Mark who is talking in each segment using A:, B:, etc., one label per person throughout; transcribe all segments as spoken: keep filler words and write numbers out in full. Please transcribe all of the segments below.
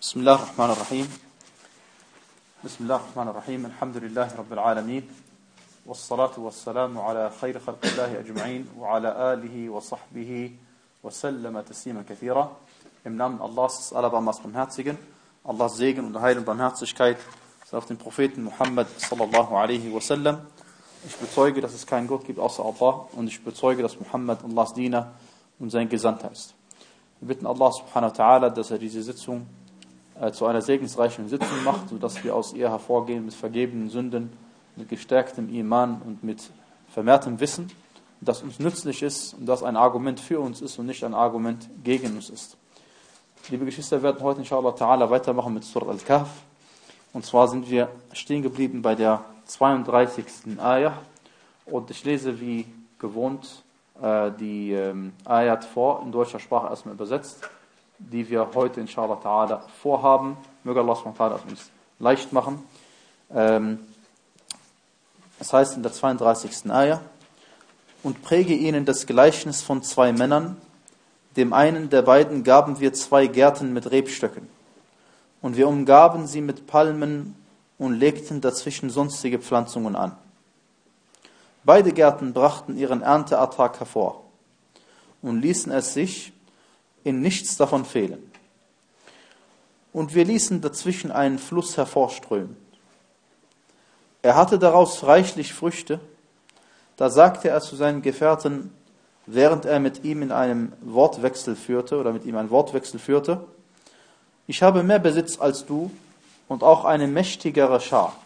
A: بسم الله الرحمن الرحيم بسم الله الرحمن الرحيم الحمد لله رب العالمين والصلاة والسلام على خير خلق الله أجمعين وعلى آله وصحبه وسلم تسليما كثيرا. Im Namen Allahs des Allerbarmers Barmherzigen, Allahs Segen und Heil und Barmherzigkeit sei auf den Propheten Muhammad sallallahu alaihi wasallam. Ich bezeuge, dass es keinen Gott gibt außer Allah, und ich bezeuge, dass Muhammad Allahs Diener und sein Gesandter ist. Wir bitten Allah subhanahu wa ta'ala, dass er diese Sitzung äh, zu einer segensreichen Sitzung macht, sodass wir aus ihr hervorgehen mit vergebenen Sünden, mit gestärktem Iman und mit vermehrtem Wissen, das uns nützlich ist und das ein Argument für uns ist und nicht ein Argument gegen uns ist. Liebe Geschwister, wir werden heute inshallah ta'ala weitermachen mit Surah Al-Kahf. Und zwar sind wir stehen geblieben bei der zweiunddreißigsten Ayah. Und ich lese wie gewohnt äh, die ähm, Ayat vor, in deutscher Sprache erstmal übersetzt, die wir heute inshallah ta'ala vorhaben. Möge Allah subhanahu wa ta'ala uns leicht machen. Ähm, es heißt in der zweiunddreißigsten Ayah: Und präge ihnen das Gleichnis von zwei Männern. Dem einen der beiden gaben wir zwei Gärten mit Rebstöcken. Und wir umgaben sie mit Palmen und legten dazwischen sonstige Pflanzungen an. Beide Gärten brachten ihren Ernteertrag hervor und ließen es sich in nichts davon fehlen. Und wir ließen dazwischen einen Fluss hervorströmen. Er hatte daraus reichlich Früchte. Da sagte er zu seinen Gefährten, während er mit ihm in einem Wortwechsel führte, oder mit ihm einen Wortwechsel führte: Ich habe mehr Besitz als du und auch eine mächtigere Schar.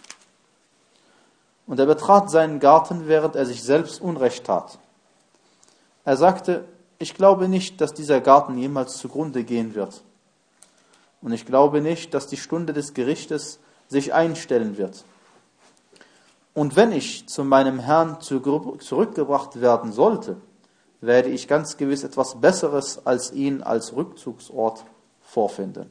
A: Und er betrat seinen Garten, während er sich selbst Unrecht tat. Er sagte: Ich glaube nicht, dass dieser Garten jemals zugrunde gehen wird. Und ich glaube nicht, dass die Stunde des Gerichtes sich einstellen wird. Und wenn ich zu meinem Herrn zurückgebracht werden sollte, werde ich ganz gewiss etwas Besseres als ihn als Rückzugsort vorfinden.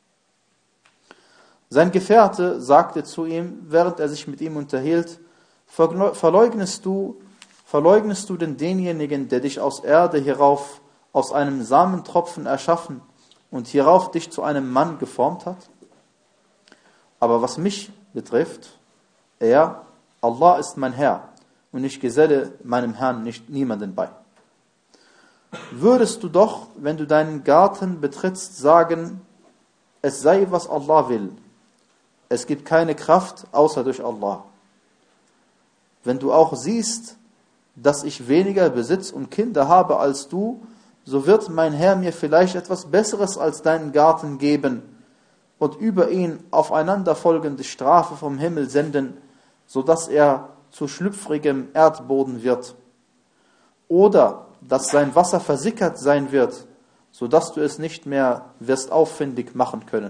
A: Sein Gefährte sagte zu ihm, während er sich mit ihm unterhielt: Verleugnest du, verleugnest du denn denjenigen, der dich aus Erde hierauf, aus einem Samentropfen erschaffen und hierauf dich zu einem Mann geformt hat? Aber was mich betrifft, er, Allah ist mein Herr, und ich geselle meinem Herrn nicht niemanden bei. Würdest du doch, wenn du deinen Garten betrittst, sagen, es sei, was Allah will. Es gibt keine Kraft, außer durch Allah. Wenn du auch siehst, dass ich weniger Besitz und Kinder habe als du, so wird mein Herr mir vielleicht etwas Besseres als deinen Garten geben und über ihn aufeinanderfolgende Strafe vom Himmel senden, sodass er zu schlüpfrigem Erdboden wird. Oder dass sein Wasser versickert sein wird, sodass du es nicht mehr wirst auffindig machen können.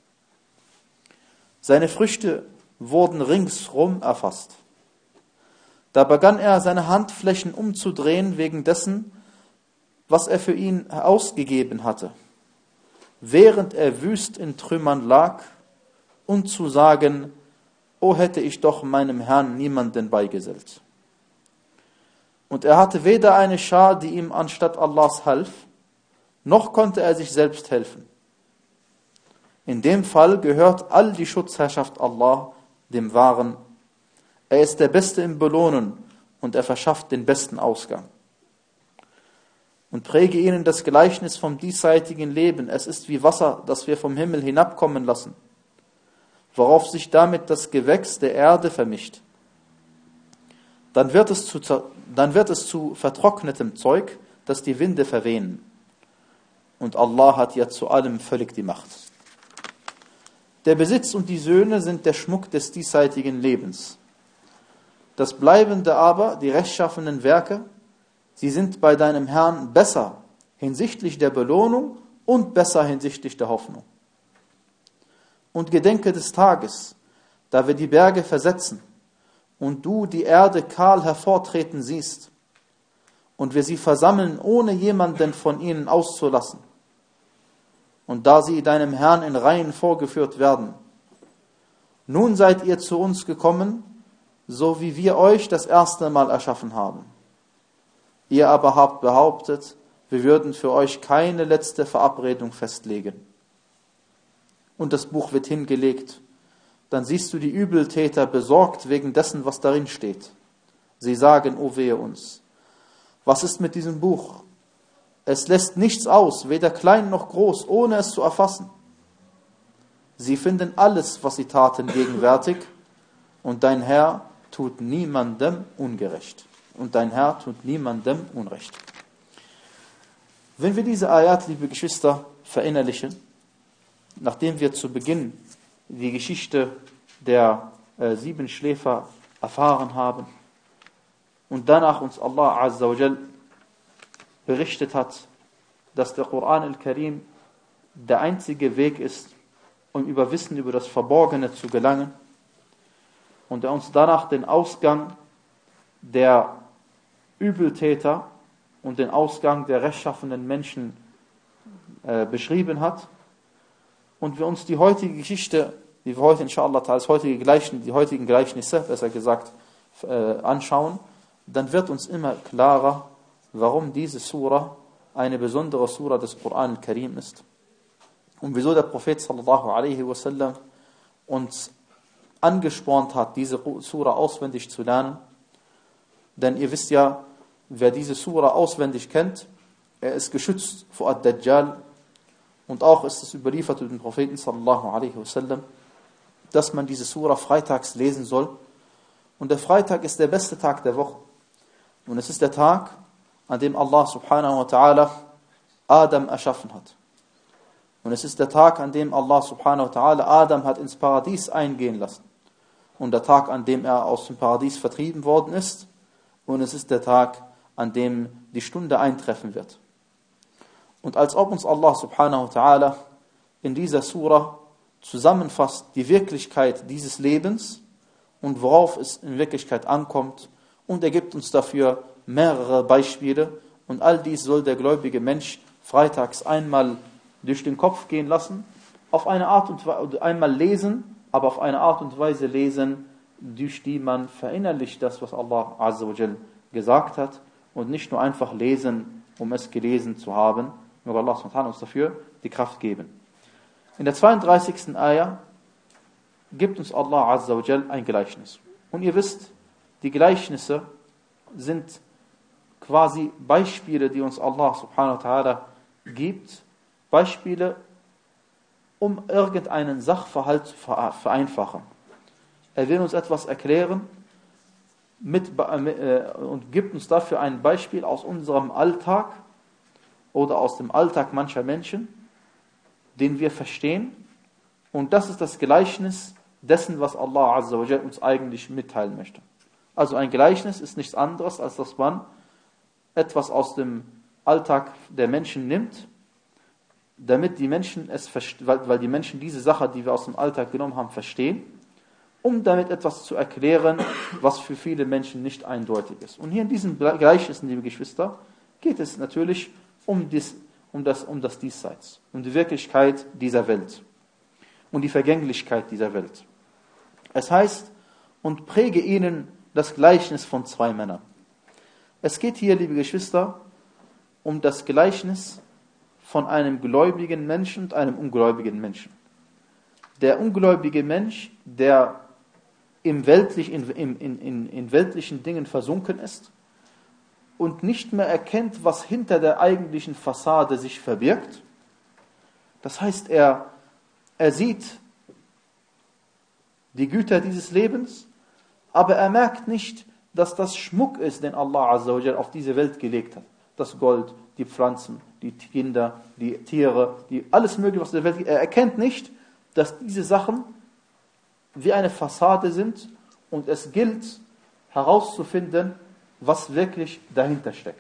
A: Seine Früchte wurden ringsrum erfasst. Da begann er, seine Handflächen umzudrehen wegen dessen, was er für ihn ausgegeben hatte, während er wüst in Trümmern lag, und zu sagen: O hätte ich doch meinem Herrn niemanden beigesellt. Und er hatte weder eine Schar, die ihm anstatt Allahs half, noch konnte er sich selbst helfen. In dem Fall gehört all die Schutzherrschaft Allah, dem Wahren. Er ist der Beste im Belohnen und er verschafft den besten Ausgang. Und präge ihnen das Gleichnis vom diesseitigen Leben. Es ist wie Wasser, das wir vom Himmel hinabkommen lassen, worauf sich damit das Gewächs der Erde vermischt. Dann wird es zu, dann wird es zu vertrocknetem Zeug, das die Winde verwehen. Und Allah hat ja zu allem völlig die Macht. Der Besitz und die Söhne sind der Schmuck des diesseitigen Lebens. Das Bleibende aber, die rechtschaffenen Werke, sie sind bei deinem Herrn besser hinsichtlich der Belohnung und besser hinsichtlich der Hoffnung. Und gedenke des Tages, da wir die Berge versetzen und du die Erde kahl hervortreten siehst und wir sie versammeln, ohne jemanden von ihnen auszulassen. Und da sie deinem Herrn in Reihen vorgeführt werden. Nun seid ihr zu uns gekommen, so wie wir euch das erste Mal erschaffen haben. Ihr aber habt behauptet, wir würden für euch keine letzte Verabredung festlegen. und das Buch wird hingelegt, dann siehst du die Übeltäter besorgt wegen dessen, was darin steht. Sie sagen, o wehe uns. Was ist mit diesem Buch? Es lässt nichts aus, weder klein noch groß, ohne es zu erfassen. Sie finden alles, was sie taten, gegenwärtig, und dein Herr tut niemandem ungerecht. Und dein Herr tut niemandem Unrecht. Wenn wir diese Ayat, liebe Geschwister, verinnerlichen, nachdem wir zu Beginn die Geschichte der äh, sieben Schläfer erfahren haben und danach uns Allah Azza wa Jal berichtet hat, dass der Koran al-Karim der einzige Weg ist, um über Wissen über das Verborgene zu gelangen, und er uns danach den Ausgang der Übeltäter und den Ausgang der rechtschaffenen Menschen äh, beschrieben hat, und wir uns die heutige Geschichte, die wir heute inshallah als heutige Gleichnis, die heutigen Gleichnisse, besser gesagt, äh, anschauen, dann wird uns immer klarer, warum diese Sura eine besondere Sura des Koran al-Karim ist. Und wieso der Prophet sallallahu alaihi wasallam uns angespornt hat, diese Sura auswendig zu lernen. Denn ihr wisst ja, wer diese Sura auswendig kennt, er ist geschützt vor Ad-Dajjal. Und auch ist es überliefert durch den Propheten sallallahu alaihi wasallam, dass man diese Sura freitags lesen soll. Und der Freitag ist der beste Tag der Woche. Und es ist der Tag, an dem Allah subhanahu wa ta'ala Adam erschaffen hat. Und es ist der Tag, an dem Allah subhanahu wa ta'ala Adam hat ins Paradies eingehen lassen. Und der Tag, an dem er aus dem Paradies vertrieben worden ist. Und es ist der Tag, an dem die Stunde eintreffen wird. Und als ob uns Allah subhanahu wa ta'ala in dieser Sura zusammenfasst die Wirklichkeit dieses Lebens und worauf es in Wirklichkeit ankommt. Und er gibt uns dafür mehrere Beispiele. Und all dies soll der gläubige Mensch freitags einmal durch den Kopf gehen lassen, auf eine Art und Weise, einmal lesen, aber auf eine Art und Weise lesen, durch die man verinnerlicht das, was Allah Azza wa Jal gesagt hat, und nicht nur einfach lesen, um es gelesen zu haben. Möge Allah subhanahu wa ta'ala uns dafür die Kraft geben. In der zweiunddreißigsten Ayah gibt uns Allah Azza wa Jal ein Gleichnis. Und ihr wisst, die Gleichnisse sind quasi Beispiele, die uns Allah subhanahu wa ta'ala gibt, Beispiele, um irgendeinen Sachverhalt zu vereinfachen. Er will uns etwas erklären mit, äh, und gibt uns dafür ein Beispiel aus unserem Alltag oder aus dem Alltag mancher Menschen, den wir verstehen. Und das ist das Gleichnis dessen, was Allah Azza wa Jal uns eigentlich mitteilen möchte. Also ein Gleichnis ist nichts anderes, als dass man etwas aus dem Alltag der Menschen nimmt, damit die Menschen es weil, weil die Menschen diese Sache, die wir aus dem Alltag genommen haben, verstehen, um damit etwas zu erklären, was für viele Menschen nicht eindeutig ist. Und hier in diesen Gleichnissen, liebe Geschwister, geht es natürlich um, dies, um, das, um das Diesseits, um die Wirklichkeit dieser Welt und die Vergänglichkeit dieser Welt. Es heißt, und präge ihnen das Gleichnis von zwei Männern. Es geht hier, liebe Geschwister, um das Gleichnis von einem gläubigen Menschen und einem ungläubigen Menschen. Der ungläubige Mensch, der im weltlich, in, in, in, in weltlichen Dingen versunken ist und nicht mehr erkennt, was hinter der eigentlichen Fassade sich verbirgt. Das heißt, er, er sieht die Güter dieses Lebens, aber er merkt nicht, dass das Schmuck ist, den Allah Azza wa Jal auf diese Welt gelegt hat. Das Gold, die Pflanzen, die Kinder, die Tiere, die, alles mögliche, was in der Welt gibt. Er erkennt nicht, dass diese Sachen wie eine Fassade sind und es gilt herauszufinden, was wirklich dahinter steckt.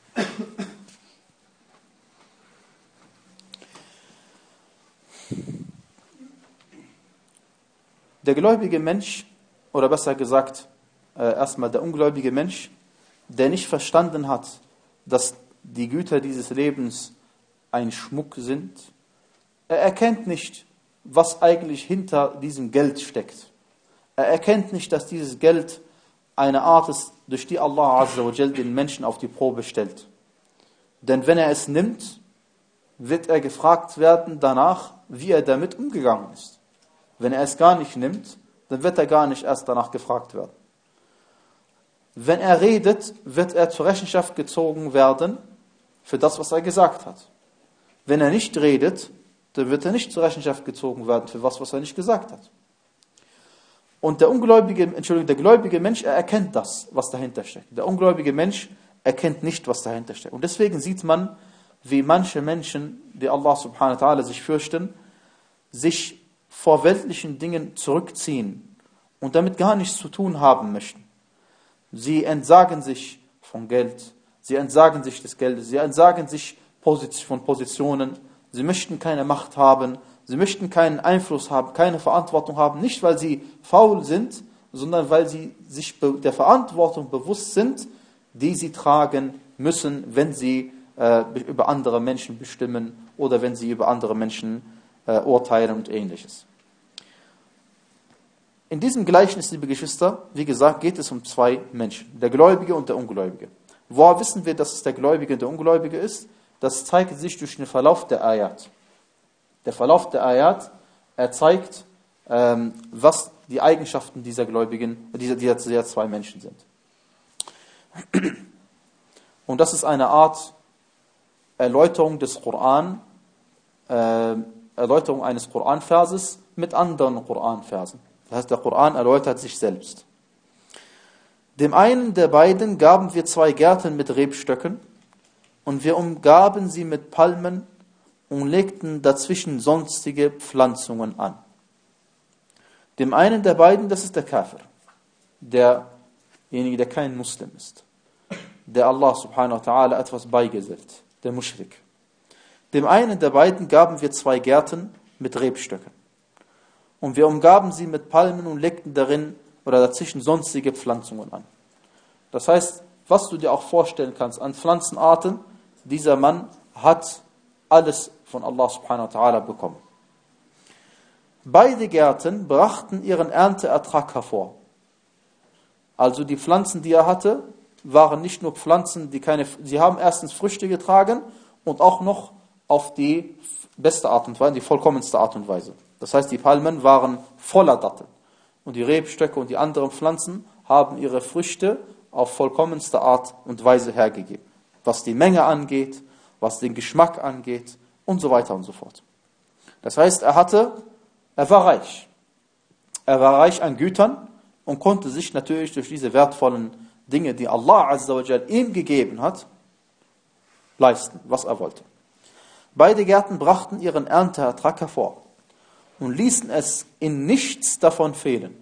A: Der gläubige Mensch, oder besser gesagt, äh, erstmal der ungläubige Mensch, der nicht verstanden hat, dass die Güter dieses Lebens ein Schmuck sind, er erkennt nicht, was eigentlich hinter diesem Geld steckt. Er erkennt nicht, dass dieses Geld eine Art ist, durch die Allah Azza wa Jal den Menschen auf die Probe stellt. Denn wenn er es nimmt, wird er gefragt werden danach, wie er damit umgegangen ist. Wenn er es gar nicht nimmt, dann wird er gar nicht erst danach gefragt werden. Wenn er redet, wird er zur Rechenschaft gezogen werden für das, was er gesagt hat. Wenn er nicht redet, dann wird er nicht zur Rechenschaft gezogen werden für was, was er nicht gesagt hat. Und der ungläubige, Entschuldigung, der gläubige Mensch, er erkennt das, was dahinter steckt. Der ungläubige Mensch erkennt nicht, was dahinter steckt. Und deswegen sieht man, wie manche Menschen, die Allah subhanahu wa ta'ala sich fürchten, sich vor weltlichen Dingen zurückziehen und damit gar nichts zu tun haben möchten. Sie entsagen sich von Geld, sie entsagen sich des Geldes, sie entsagen sich von Positionen, sie möchten keine Macht haben, sie möchten keinen Einfluss haben, keine Verantwortung haben, nicht weil sie faul sind, sondern weil sie sich der Verantwortung bewusst sind, die sie tragen müssen, wenn sie äh, über andere Menschen bestimmen oder wenn sie über andere Menschen äh, urteilen und ähnliches. In diesem Gleichnis, liebe Geschwister, wie gesagt, geht es um zwei Menschen, der Gläubige und der Ungläubige. Woher wissen wir, dass es der Gläubige und der Ungläubige ist? Das zeigt sich durch den Verlauf der Ayat. Der Verlauf der Ayat, er zeigt, ähm, was die Eigenschaften dieser Gläubigen, dieser, dieser, dieser zwei Menschen sind. Und das ist eine Art Erläuterung des Koran, äh, Erläuterung eines Koranverses mit anderen Koranversen. Das heißt, der Koran erläutert sich selbst. Dem einen der beiden gaben wir zwei Gärten mit Rebstöcken und wir umgaben sie mit Palmen und legten dazwischen sonstige Pflanzungen an. Dem einen der beiden, das ist der Kafir, derjenige, der kein Muslim ist, der Allah subhanahu wa ta'ala etwas beigesellt, der Muschrik. Dem einen der beiden gaben wir zwei Gärten mit Rebstöcken. Und wir umgaben sie mit Palmen und legten darin oder dazwischen sonstige Pflanzungen an. Das heißt, was du dir auch vorstellen kannst an Pflanzenarten, dieser Mann hat alles von Allah subhanahu wa ta'ala bekommen. Beide Gärten brachten ihren Ernteertrag hervor. Also die Pflanzen, die er hatte, waren nicht nur Pflanzen, die keine, sie haben erstens Früchte getragen und auch noch auf die beste Art und Weise, die vollkommenste Art und Weise. Das heißt, die Palmen waren voller Datteln. Und die Rebstöcke und die anderen Pflanzen haben ihre Früchte auf vollkommenste Art und Weise hergegeben. Was die Menge angeht, was den Geschmack angeht und so weiter und so fort. Das heißt, er hatte, er war reich. Er war reich an Gütern und konnte sich natürlich durch diese wertvollen Dinge, die Allah Azza wa Jal ihm gegeben hat, leisten, was er wollte. Beide Gärten brachten ihren Ernteertrag hervor und ließen es in nichts davon fehlen.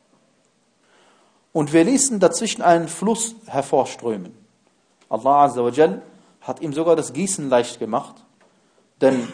A: Und wir ließen dazwischen einen Fluss hervorströmen. Allah Azza wa Jal hat ihm sogar das Gießen leicht gemacht, denn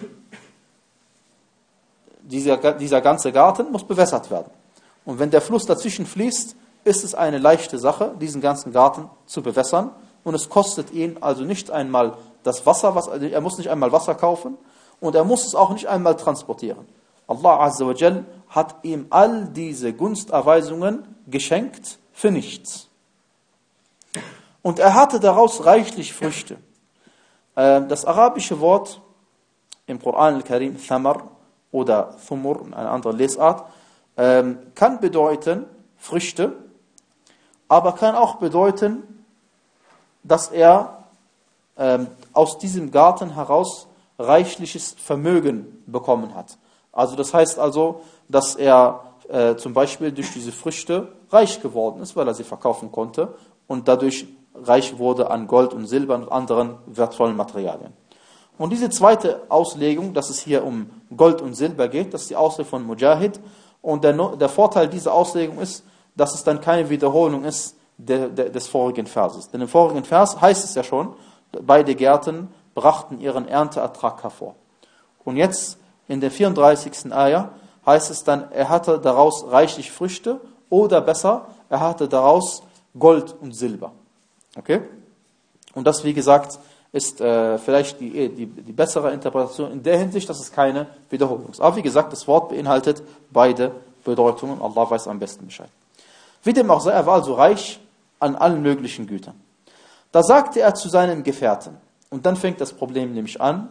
A: dieser, dieser ganze Garten muss bewässert werden. Und wenn der Fluss dazwischen fließt, ist es eine leichte Sache, diesen ganzen Garten zu bewässern. Und es kostet ihn also nicht einmal das Wasser, was, also er muss nicht einmal Wasser kaufen und er muss es auch nicht einmal transportieren. Allah Azza wa Jal hat ihm all diese Gunsterweisungen geschenkt für nichts. Und er hatte daraus reichlich Früchte. Das arabische Wort im Koran al-Karim, Thamar oder Thumur, eine andere Lesart, kann bedeuten Früchte, aber kann auch bedeuten, dass er ähm, aus diesem Garten heraus reichliches Vermögen bekommen hat. Also das heißt also, dass er äh, zum Beispiel durch diese Früchte reich geworden ist, weil er sie verkaufen konnte und dadurch reich wurde an Gold und Silber und anderen wertvollen Materialien. Und diese zweite Auslegung, dass es hier um Gold und Silber geht, das ist die Auslegung von Mujahid. Und der, der Vorteil dieser Auslegung ist, dass es dann keine Wiederholung ist der, der, des vorigen Verses. Denn im vorigen Vers heißt es ja schon, beide Gärten brachten ihren Ernteertrag hervor. Und jetzt in der vierunddreißigsten Ayah heißt es dann, er hatte daraus reichlich Früchte oder besser, er hatte daraus Gold und Silber. Okay? Und das, wie gesagt, ist äh, vielleicht die, die, die bessere Interpretation in der Hinsicht, dass es keine Wiederholung ist. Aber wie gesagt, das Wort beinhaltet beide Bedeutungen. Allah weiß am besten Bescheid. Wie dem auch sei, er war also reich an allen möglichen Gütern. Da sagte er zu seinen Gefährten, und dann fängt das Problem nämlich an,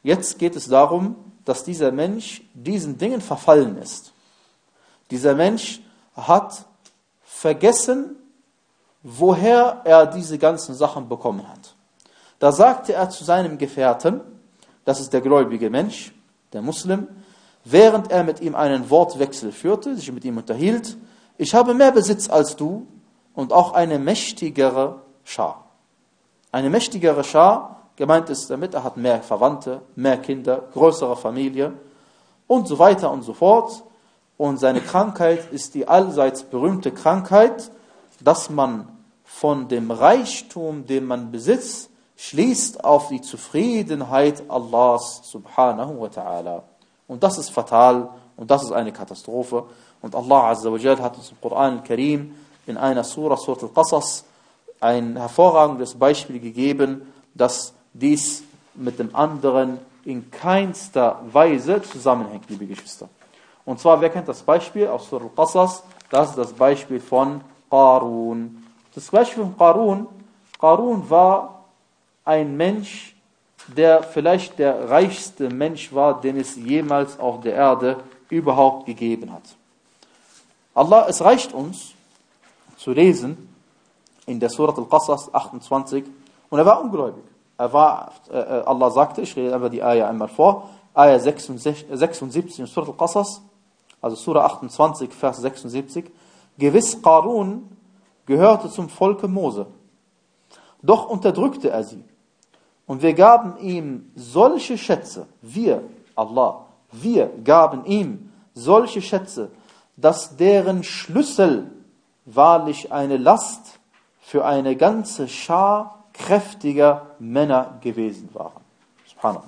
A: Jetzt geht es darum, dass dieser Mensch diesen Dingen verfallen ist. Dieser Mensch hat vergessen, woher er diese ganzen Sachen bekommen hat. Da sagte er zu seinem Gefährten, das ist der gläubige Mensch, der Muslim, während er mit ihm einen Wortwechsel führte, sich mit ihm unterhielt: Ich habe mehr Besitz als du und auch eine mächtigere Schar. Eine mächtigere Schar, gemeint ist damit, er hat mehr Verwandte, mehr Kinder, größere Familie und so weiter und so fort. Und seine Krankheit ist die allseits berühmte Krankheit, dass man von dem Reichtum, den man besitzt, schließt auf die Zufriedenheit Allahs subhanahu wa ta'ala. Und das ist fatal und das ist eine Katastrophe. Und Allah Azza wa Jal hat uns im Koran al-Karim in einer Surah, Surah al-Qasas, ein hervorragendes Beispiel gegeben, dass dies mit dem anderen in keinster Weise zusammenhängt, liebe Geschwister. Und zwar, wer kennt das Beispiel aus Surah al-Qasas? Das ist das Beispiel von Qarun. Das Beispiel von Qarun, Qarun war ein Mensch, der vielleicht der reichste Mensch war, den es jemals auf der Erde überhaupt gegeben hat. Allah, es reicht uns zu lesen in der Surah Al-Qasas achtundzwanzig, und er war ungläubig. Er war, äh, Allah sagte, ich rede aber die Ayah einmal vor, Ayah sechsundsiebzig in Surah Al-Qasas, also Surah achtundzwanzig, Vers sechsundsiebzig: Gewiss Qarun gehörte zum Volke Mose, doch unterdrückte er sie. Und wir gaben ihm solche Schätze, wir, Allah, wir gaben ihm solche Schätze, dass deren Schlüssel wahrlich eine Last für eine ganze Schar kräftiger Männer gewesen waren. Subhanallah.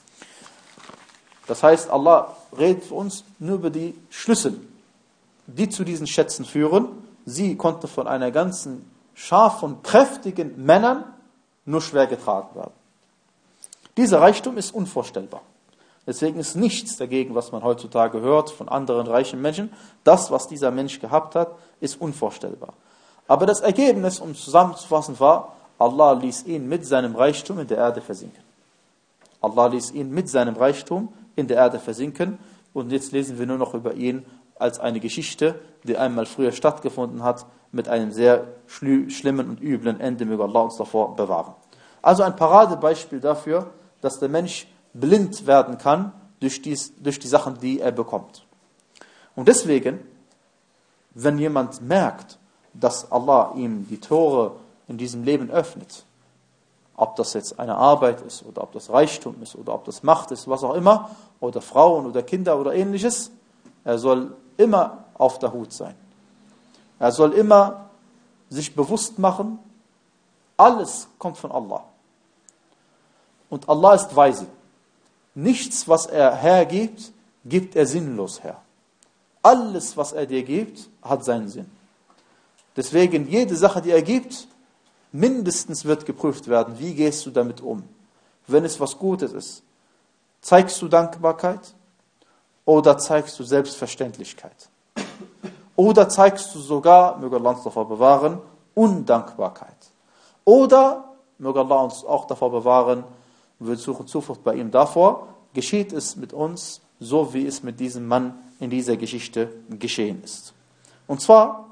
A: Das heißt, Allah redet für uns nur über die Schlüssel, die zu diesen Schätzen führen. Sie konnten von einer ganzen Schar von kräftigen Männern nur schwer getragen werden. Dieser Reichtum ist unvorstellbar. Deswegen ist nichts dagegen, was man heutzutage hört von anderen reichen Menschen. Das, was dieser Mensch gehabt hat, ist unvorstellbar. Aber das Ergebnis, um zusammenzufassen, war, Allah ließ ihn mit seinem Reichtum in der Erde versinken. Allah ließ ihn mit seinem Reichtum in der Erde versinken. Und jetzt lesen wir nur noch über ihn als eine Geschichte, die einmal früher stattgefunden hat, mit einem sehr schlimmen und üblen Ende. Möge Allah uns davor bewahren. Also ein Paradebeispiel dafür, dass der Mensch blind werden kann durch, dies, durch die Sachen, die er bekommt. Und deswegen, wenn jemand merkt, dass Allah ihm die Tore in diesem Leben öffnet, ob das jetzt eine Arbeit ist oder ob das Reichtum ist oder ob das Macht ist, was auch immer, oder Frauen oder Kinder oder ähnliches, er soll immer auf der Hut sein. Er soll immer sich bewusst machen, alles kommt von Allah. Und Allah ist weise. Nichts, was er hergibt, gibt er sinnlos her. Alles, was er dir gibt, hat seinen Sinn. Deswegen, jede Sache, die er gibt, mindestens wird geprüft werden, wie gehst du damit um. Wenn es was Gutes ist, zeigst du Dankbarkeit oder zeigst du Selbstverständlichkeit? Oder zeigst du sogar, möge Allah uns davor bewahren, Undankbarkeit? Oder, möge Allah uns auch davor bewahren, wir suchen Zuflucht bei ihm davor, geschieht es mit uns, so wie es mit diesem Mann in dieser Geschichte geschehen ist. Und zwar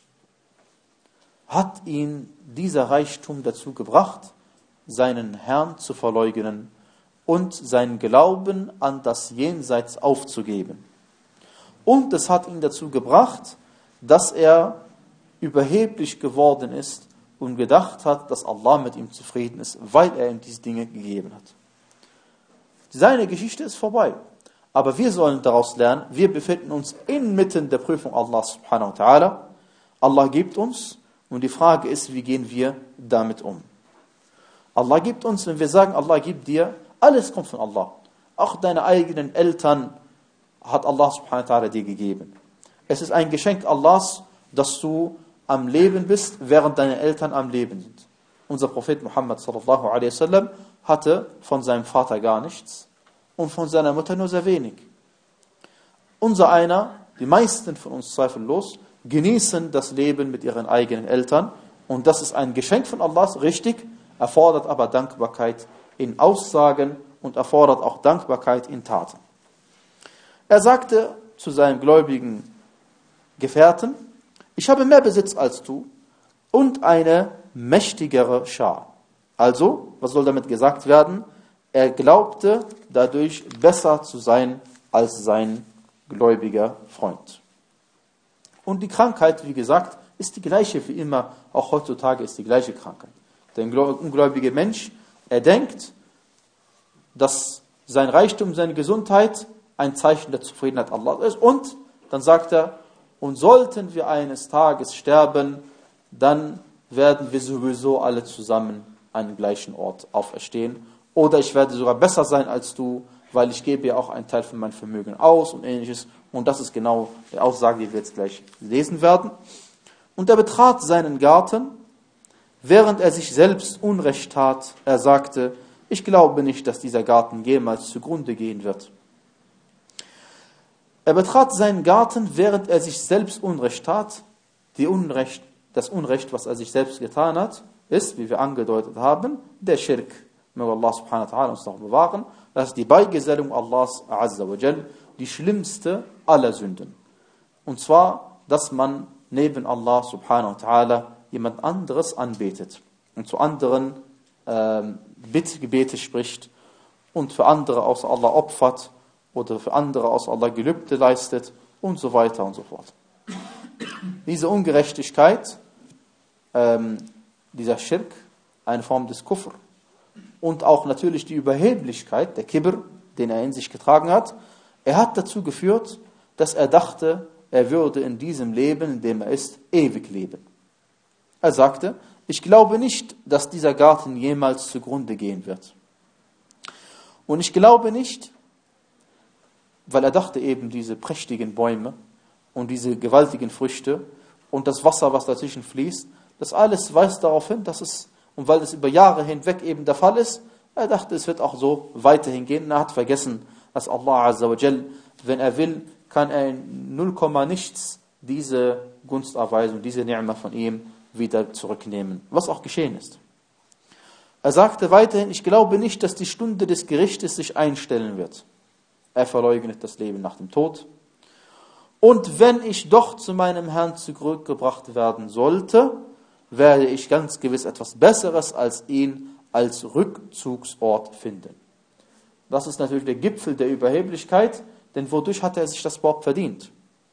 A: hat ihn dieser Reichtum dazu gebracht, seinen Herrn zu verleugnen und seinen Glauben an das Jenseits aufzugeben. Und es hat ihn dazu gebracht, dass er überheblich geworden ist und gedacht hat, dass Allah mit ihm zufrieden ist, weil er ihm diese Dinge gegeben hat. Seine Geschichte ist vorbei. Aber wir sollen daraus lernen, wir befinden uns inmitten der Prüfung Allah subhanahu wa ta'ala. Allah gibt uns, und die Frage ist, wie gehen wir damit um? Allah gibt uns, wenn wir sagen, Allah gibt dir, alles kommt von Allah. Auch deine eigenen Eltern hat Allah subhanahu wa ta'ala dir gegeben. Es ist ein Geschenk Allahs, dass du am Leben bist, während deine Eltern am Leben sind. Unser Prophet Muhammad sallallahu alaihi wasallam hatte von seinem Vater gar nichts und von seiner Mutter nur sehr wenig. Unser einer, die meisten von uns zweifellos, genießen das Leben mit ihren eigenen Eltern, und das ist ein Geschenk von Allah, richtig, erfordert aber Dankbarkeit in Aussagen und erfordert auch Dankbarkeit in Taten. Er sagte zu seinem gläubigen Gefährten: Ich habe mehr Besitz als du und eine mächtigere Schar. Also, was soll damit gesagt werden? Er glaubte dadurch besser zu sein als sein gläubiger Freund. Und die Krankheit, wie gesagt, ist die gleiche wie immer, auch heutzutage ist die gleiche Krankheit. Der ungläubige Mensch, er denkt, dass sein Reichtum, seine Gesundheit ein Zeichen der Zufriedenheit Allah ist. Und dann sagt er, und sollten wir eines Tages sterben, dann werden wir sowieso alle zusammen an den gleichen Ort auferstehen. Oder ich werde sogar besser sein als du, weil ich gebe ja auch einen Teil von meinem Vermögen aus und ähnliches. Und das ist genau die Aussage, die wir jetzt gleich lesen werden. Und er betrat seinen Garten, während er sich selbst Unrecht tat. Er sagte, ich glaube nicht, dass dieser Garten jemals zugrunde gehen wird. Er betrat seinen Garten, während er sich selbst Unrecht tat. Die Unrecht, das Unrecht, was er sich selbst getan hat, ist, wie wir angedeutet haben, der Schirk. Möge Allah subhanahu wa ta'ala uns noch bewahren. Das ist die Beigesellung Allahs azza wa jal, die schlimmste aller Sünden. Und zwar, dass man neben Allah subhanahu wa ta'ala jemand anderes anbetet und zu anderen ähm, Bittgebete spricht und für andere außer Allah opfert oder für andere außer Allah Gelübde leistet und so weiter und so fort. Diese Ungerechtigkeit, ähm, dieser Schirk, eine Form des Kufr und auch natürlich die Überheblichkeit, der Kibr, den er in sich getragen hat, er hat dazu geführt, dass er dachte, er würde in diesem Leben, in dem er ist, ewig leben. Er sagte, ich glaube nicht, dass dieser Garten jemals zugrunde gehen wird. Und ich glaube nicht, weil er dachte eben, diese prächtigen Bäume und diese gewaltigen Früchte und das Wasser, was dazwischen fließt, das alles weist darauf hin, dass es, und weil es über Jahre hinweg eben der Fall ist, er dachte, es wird auch so weiterhin gehen. Und er hat vergessen, dass Allah azza wa jal, wenn er will, kann er in null Komma nichts diese Gunsterweisung, diese Ni'ma von ihm wieder zurücknehmen, was auch geschehen ist. Er sagte weiterhin, ich glaube nicht, dass die Stunde des Gerichtes sich einstellen wird. Er verleugnet das Leben nach dem Tod. Und wenn ich doch zu meinem Herrn zurückgebracht werden sollte, werde ich ganz gewiss etwas Besseres als ihn als Rückzugsort finden. Das ist natürlich der Gipfel der Überheblichkeit, denn wodurch hat er sich das überhaupt verdient?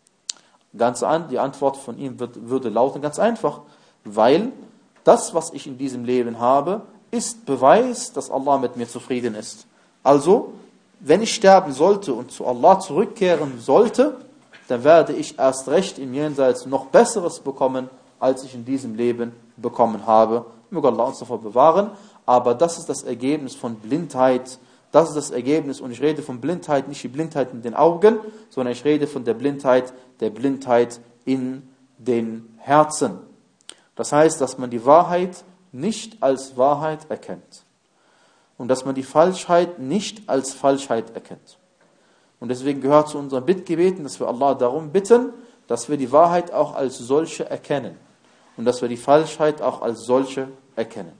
A: Ganz an, die Antwort von ihm wird, würde lauten, ganz einfach, weil das, was ich in diesem Leben habe, ist Beweis, dass Allah mit mir zufrieden ist. Also, wenn ich sterben sollte und zu Allah zurückkehren sollte, dann werde ich erst recht im Jenseits noch Besseres bekommen, als ich in diesem Leben bekommen habe. Möge Allah uns davor bewahren. Aber das ist das Ergebnis von Blindheit. Das ist das Ergebnis, und ich rede von Blindheit, nicht die Blindheit in den Augen, sondern ich rede von der Blindheit, der Blindheit in den Herzen. Das heißt, dass man die Wahrheit nicht als Wahrheit erkennt. Und dass man die Falschheit nicht als Falschheit erkennt. Und deswegen gehört zu unseren Bittgebeten, dass wir Allah darum bitten, dass wir die Wahrheit auch als solche erkennen. Und dass wir die Falschheit auch als solche erkennen.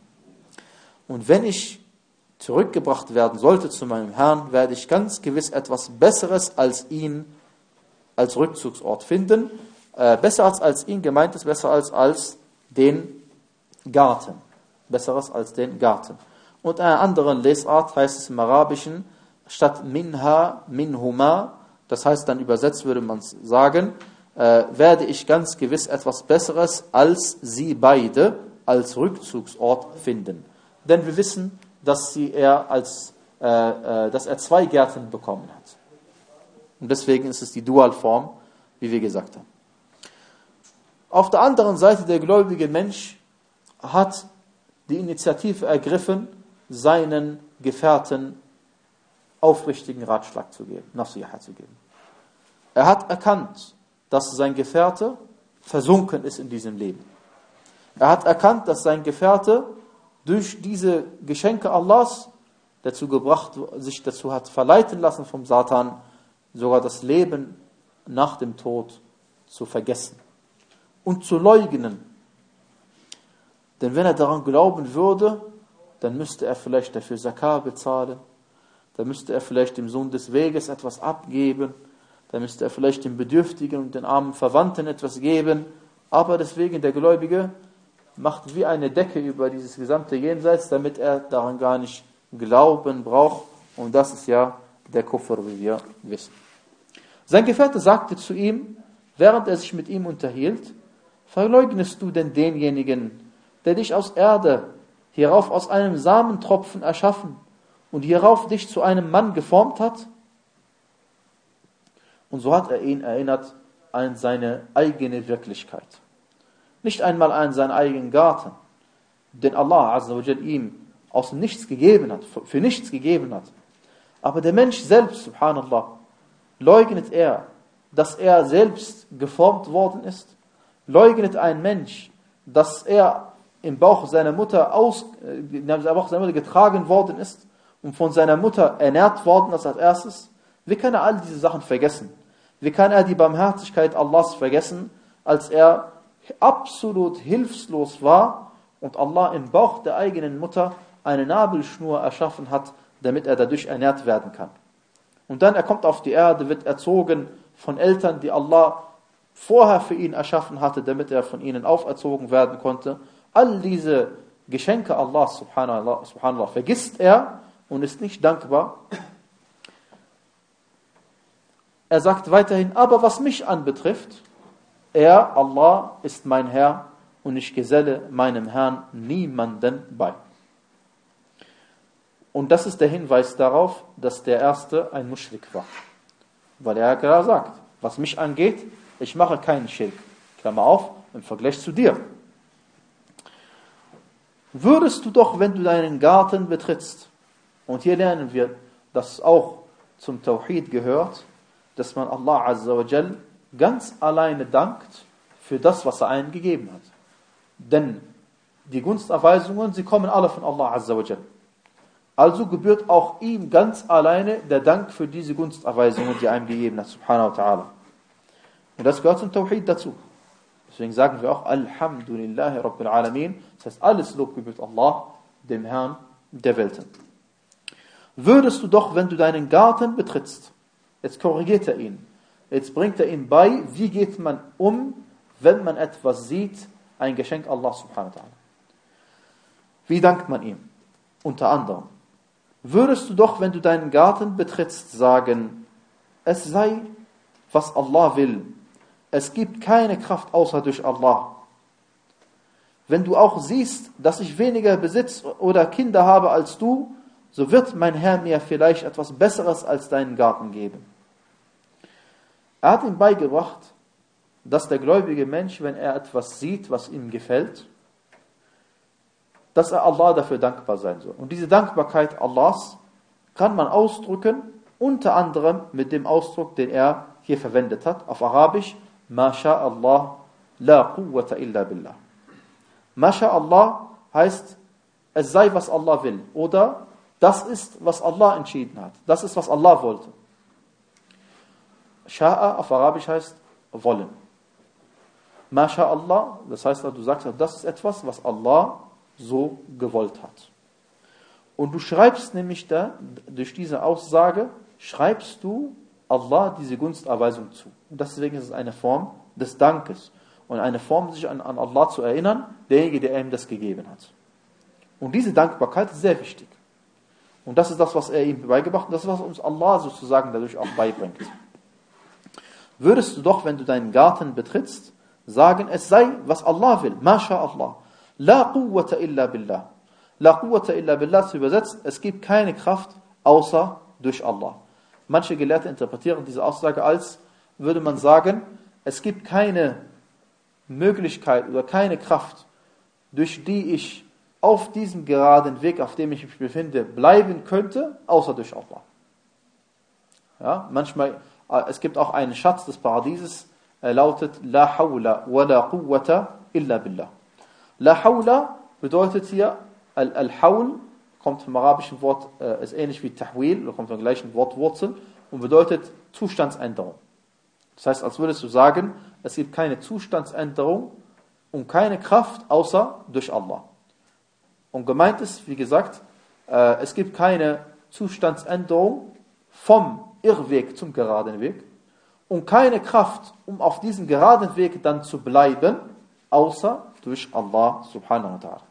A: Und wenn ich zurückgebracht werden sollte zu meinem Herrn, werde ich ganz gewiss etwas Besseres als ihn als Rückzugsort finden. Äh, besser als als ihn gemeint ist, besser als als den Garten. Besseres als den Garten. Und in einer anderen Lesart heißt es im Arabischen, statt minha, minhuma, das heißt dann übersetzt würde man sagen, äh, werde ich ganz gewiss etwas Besseres als sie beide als Rückzugsort finden. Denn wir wissen, dass sie er als, äh, äh, dass er zwei Gärten bekommen hat. Und deswegen ist es die Dualform, wie wir gesagt haben. Auf der anderen Seite, der gläubige Mensch hat die Initiative ergriffen, seinen Gefährten aufrichtigen Ratschlag zu geben, Nasiha zu geben. Er hat erkannt, dass sein Gefährte versunken ist in diesem Leben. Er hat erkannt, dass sein Gefährte durch diese Geschenke Allahs dazu gebracht, sich dazu hat verleiten lassen vom Satan, sogar das Leben nach dem Tod zu vergessen und zu leugnen. Denn wenn er daran glauben würde, dann müsste er vielleicht dafür Zakah bezahlen, da müsste er vielleicht dem Sohn des Weges etwas abgeben, da müsste er vielleicht den Bedürftigen und den armen Verwandten etwas geben, aber deswegen der Gläubige macht wie eine Decke über dieses gesamte Jenseits, damit er daran gar nicht glauben braucht, und das ist ja der Kufr, wie wir wissen. Sein Gefährte sagte zu ihm, während er sich mit ihm unterhielt: Verleugnest du denn denjenigen, der dich aus Erde, hierauf aus einem Samentropfen erschaffen und hierauf dich zu einem Mann geformt hat? Und so hat er ihn erinnert an seine eigene Wirklichkeit. Nicht einmal an seinen eigenen Garten, den Allah Azza wa Jal ihm aus dem Nichts gegeben hat, für nichts gegeben hat. Aber der Mensch selbst, subhanallah, leugnet er, dass er selbst geformt worden ist? Leugnet ein Mensch, dass er im Bauch seiner Mutter aus, im Bauch seiner Mutter getragen worden ist und von seiner Mutter ernährt worden ist als erstes? Wie kann er all diese Sachen vergessen? Wie kann er die Barmherzigkeit Allahs vergessen, als er absolut hilflos war und Allah im Bauch der eigenen Mutter eine Nabelschnur erschaffen hat, damit er dadurch ernährt werden kann? Und dann er kommt auf die Erde, wird erzogen von Eltern, die Allah vorher für ihn erschaffen hatte, damit er von ihnen auferzogen werden konnte. All diese Geschenke Allahs, subhanallah, subhanallah, vergisst er und ist nicht dankbar. Er sagt weiterhin, aber was mich anbetrifft, er, Allah, ist mein Herr und ich geselle meinem Herrn niemanden bei. Und das ist der Hinweis darauf, dass der Erste ein Muschrik war. Weil er klar sagt, was mich angeht, ich mache keinen Schirk. Klammer auf, im Vergleich zu dir. Würdest du doch, wenn du deinen Garten betrittst, und hier lernen wir, dass es auch zum Tawhid gehört, dass man Allah Azza wa Jal ganz alleine dankt für das, was er einem gegeben hat. Denn die Gunsterweisungen, sie kommen alle von Allah Azza wa Jal. Also gebührt auch ihm ganz alleine der Dank für diese Gunsterweisungen, die er einem gegeben hat, subhanahu wa ta'ala. Und das gehört zum Tawhid dazu. Deswegen sagen wir auch, Alhamdulillahi Rabbil Alamin. Das heißt, alles Lob gebührt Allah, dem Herrn der Welten. Würdest du doch, wenn du deinen Garten betrittst, jetzt korrigiert er ihn, jetzt bringt er ihn bei, wie geht man um, wenn man etwas sieht, ein Geschenk Allah subhanahu wa ta'ala. Wie dankt man ihm? Unter anderem, würdest du doch, wenn du deinen Garten betrittst, sagen, es sei, was Allah will. Es gibt keine Kraft außer durch Allah. Wenn du auch siehst, dass ich weniger Besitz oder Kinder habe als du, so wird mein Herr mir vielleicht etwas Besseres als deinen Garten geben. Er hat ihm beigebracht, dass der gläubige Mensch, wenn er etwas sieht, was ihm gefällt, dass er Allah dafür dankbar sein soll. Und diese Dankbarkeit Allahs kann man ausdrücken, unter anderem mit dem Ausdruck, den er hier verwendet hat, auf Arabisch, Ma sha Allah, la quwwata illa billah. Ma sha Allah heißt, es sei, was Allah will. Oder, das ist, was Allah entschieden hat. Das ist, was Allah wollte. Sha'a auf Arabisch heißt, wollen. Ma sha Allah, das heißt, du sagst, das ist etwas, was Allah so gewollt hat. Und du schreibst nämlich da, durch diese Aussage, schreibst du Allah diese Gunsterweisung zu. Und deswegen ist es eine Form des Dankes. Und eine Form, sich an, an Allah zu erinnern, derjenige, der ihm das gegeben hat. Und diese Dankbarkeit ist sehr wichtig. Und das ist das, was er ihm beigebracht hat. Das ist, was uns Allah sozusagen dadurch auch beibringt. Würdest du doch, wenn du deinen Garten betrittst, sagen, es sei, was Allah will. Ma sha Allah. La quwwata illa billah. La quwwata illa billah zu übersetzt, es gibt keine Kraft außer durch Allah. Manche Gelehrte interpretieren diese Aussage als, würde man sagen, es gibt keine Möglichkeit oder keine Kraft, durch die ich auf diesem geraden Weg, auf dem ich mich befinde, bleiben könnte, außer durch Allah. Ja, manchmal, es gibt auch einen Schatz des Paradieses, er lautet, La hawla wa la quwwata illa billah. La hawla bedeutet hier, Al-Hawl kommt vom arabischen Wort, äh, ist ähnlich wie Tahwil, oder kommt vom gleichen Wortwurzel und bedeutet Zustandsänderung. Das heißt, als würdest du sagen, es gibt keine Zustandsänderung und keine Kraft außer durch Allah. Und gemeint ist, wie gesagt, äh, es gibt keine Zustandsänderung vom Irrweg zum geraden Weg und keine Kraft, um auf diesem geraden Weg dann zu bleiben, außer durch Allah subhanahu wa ta'ala.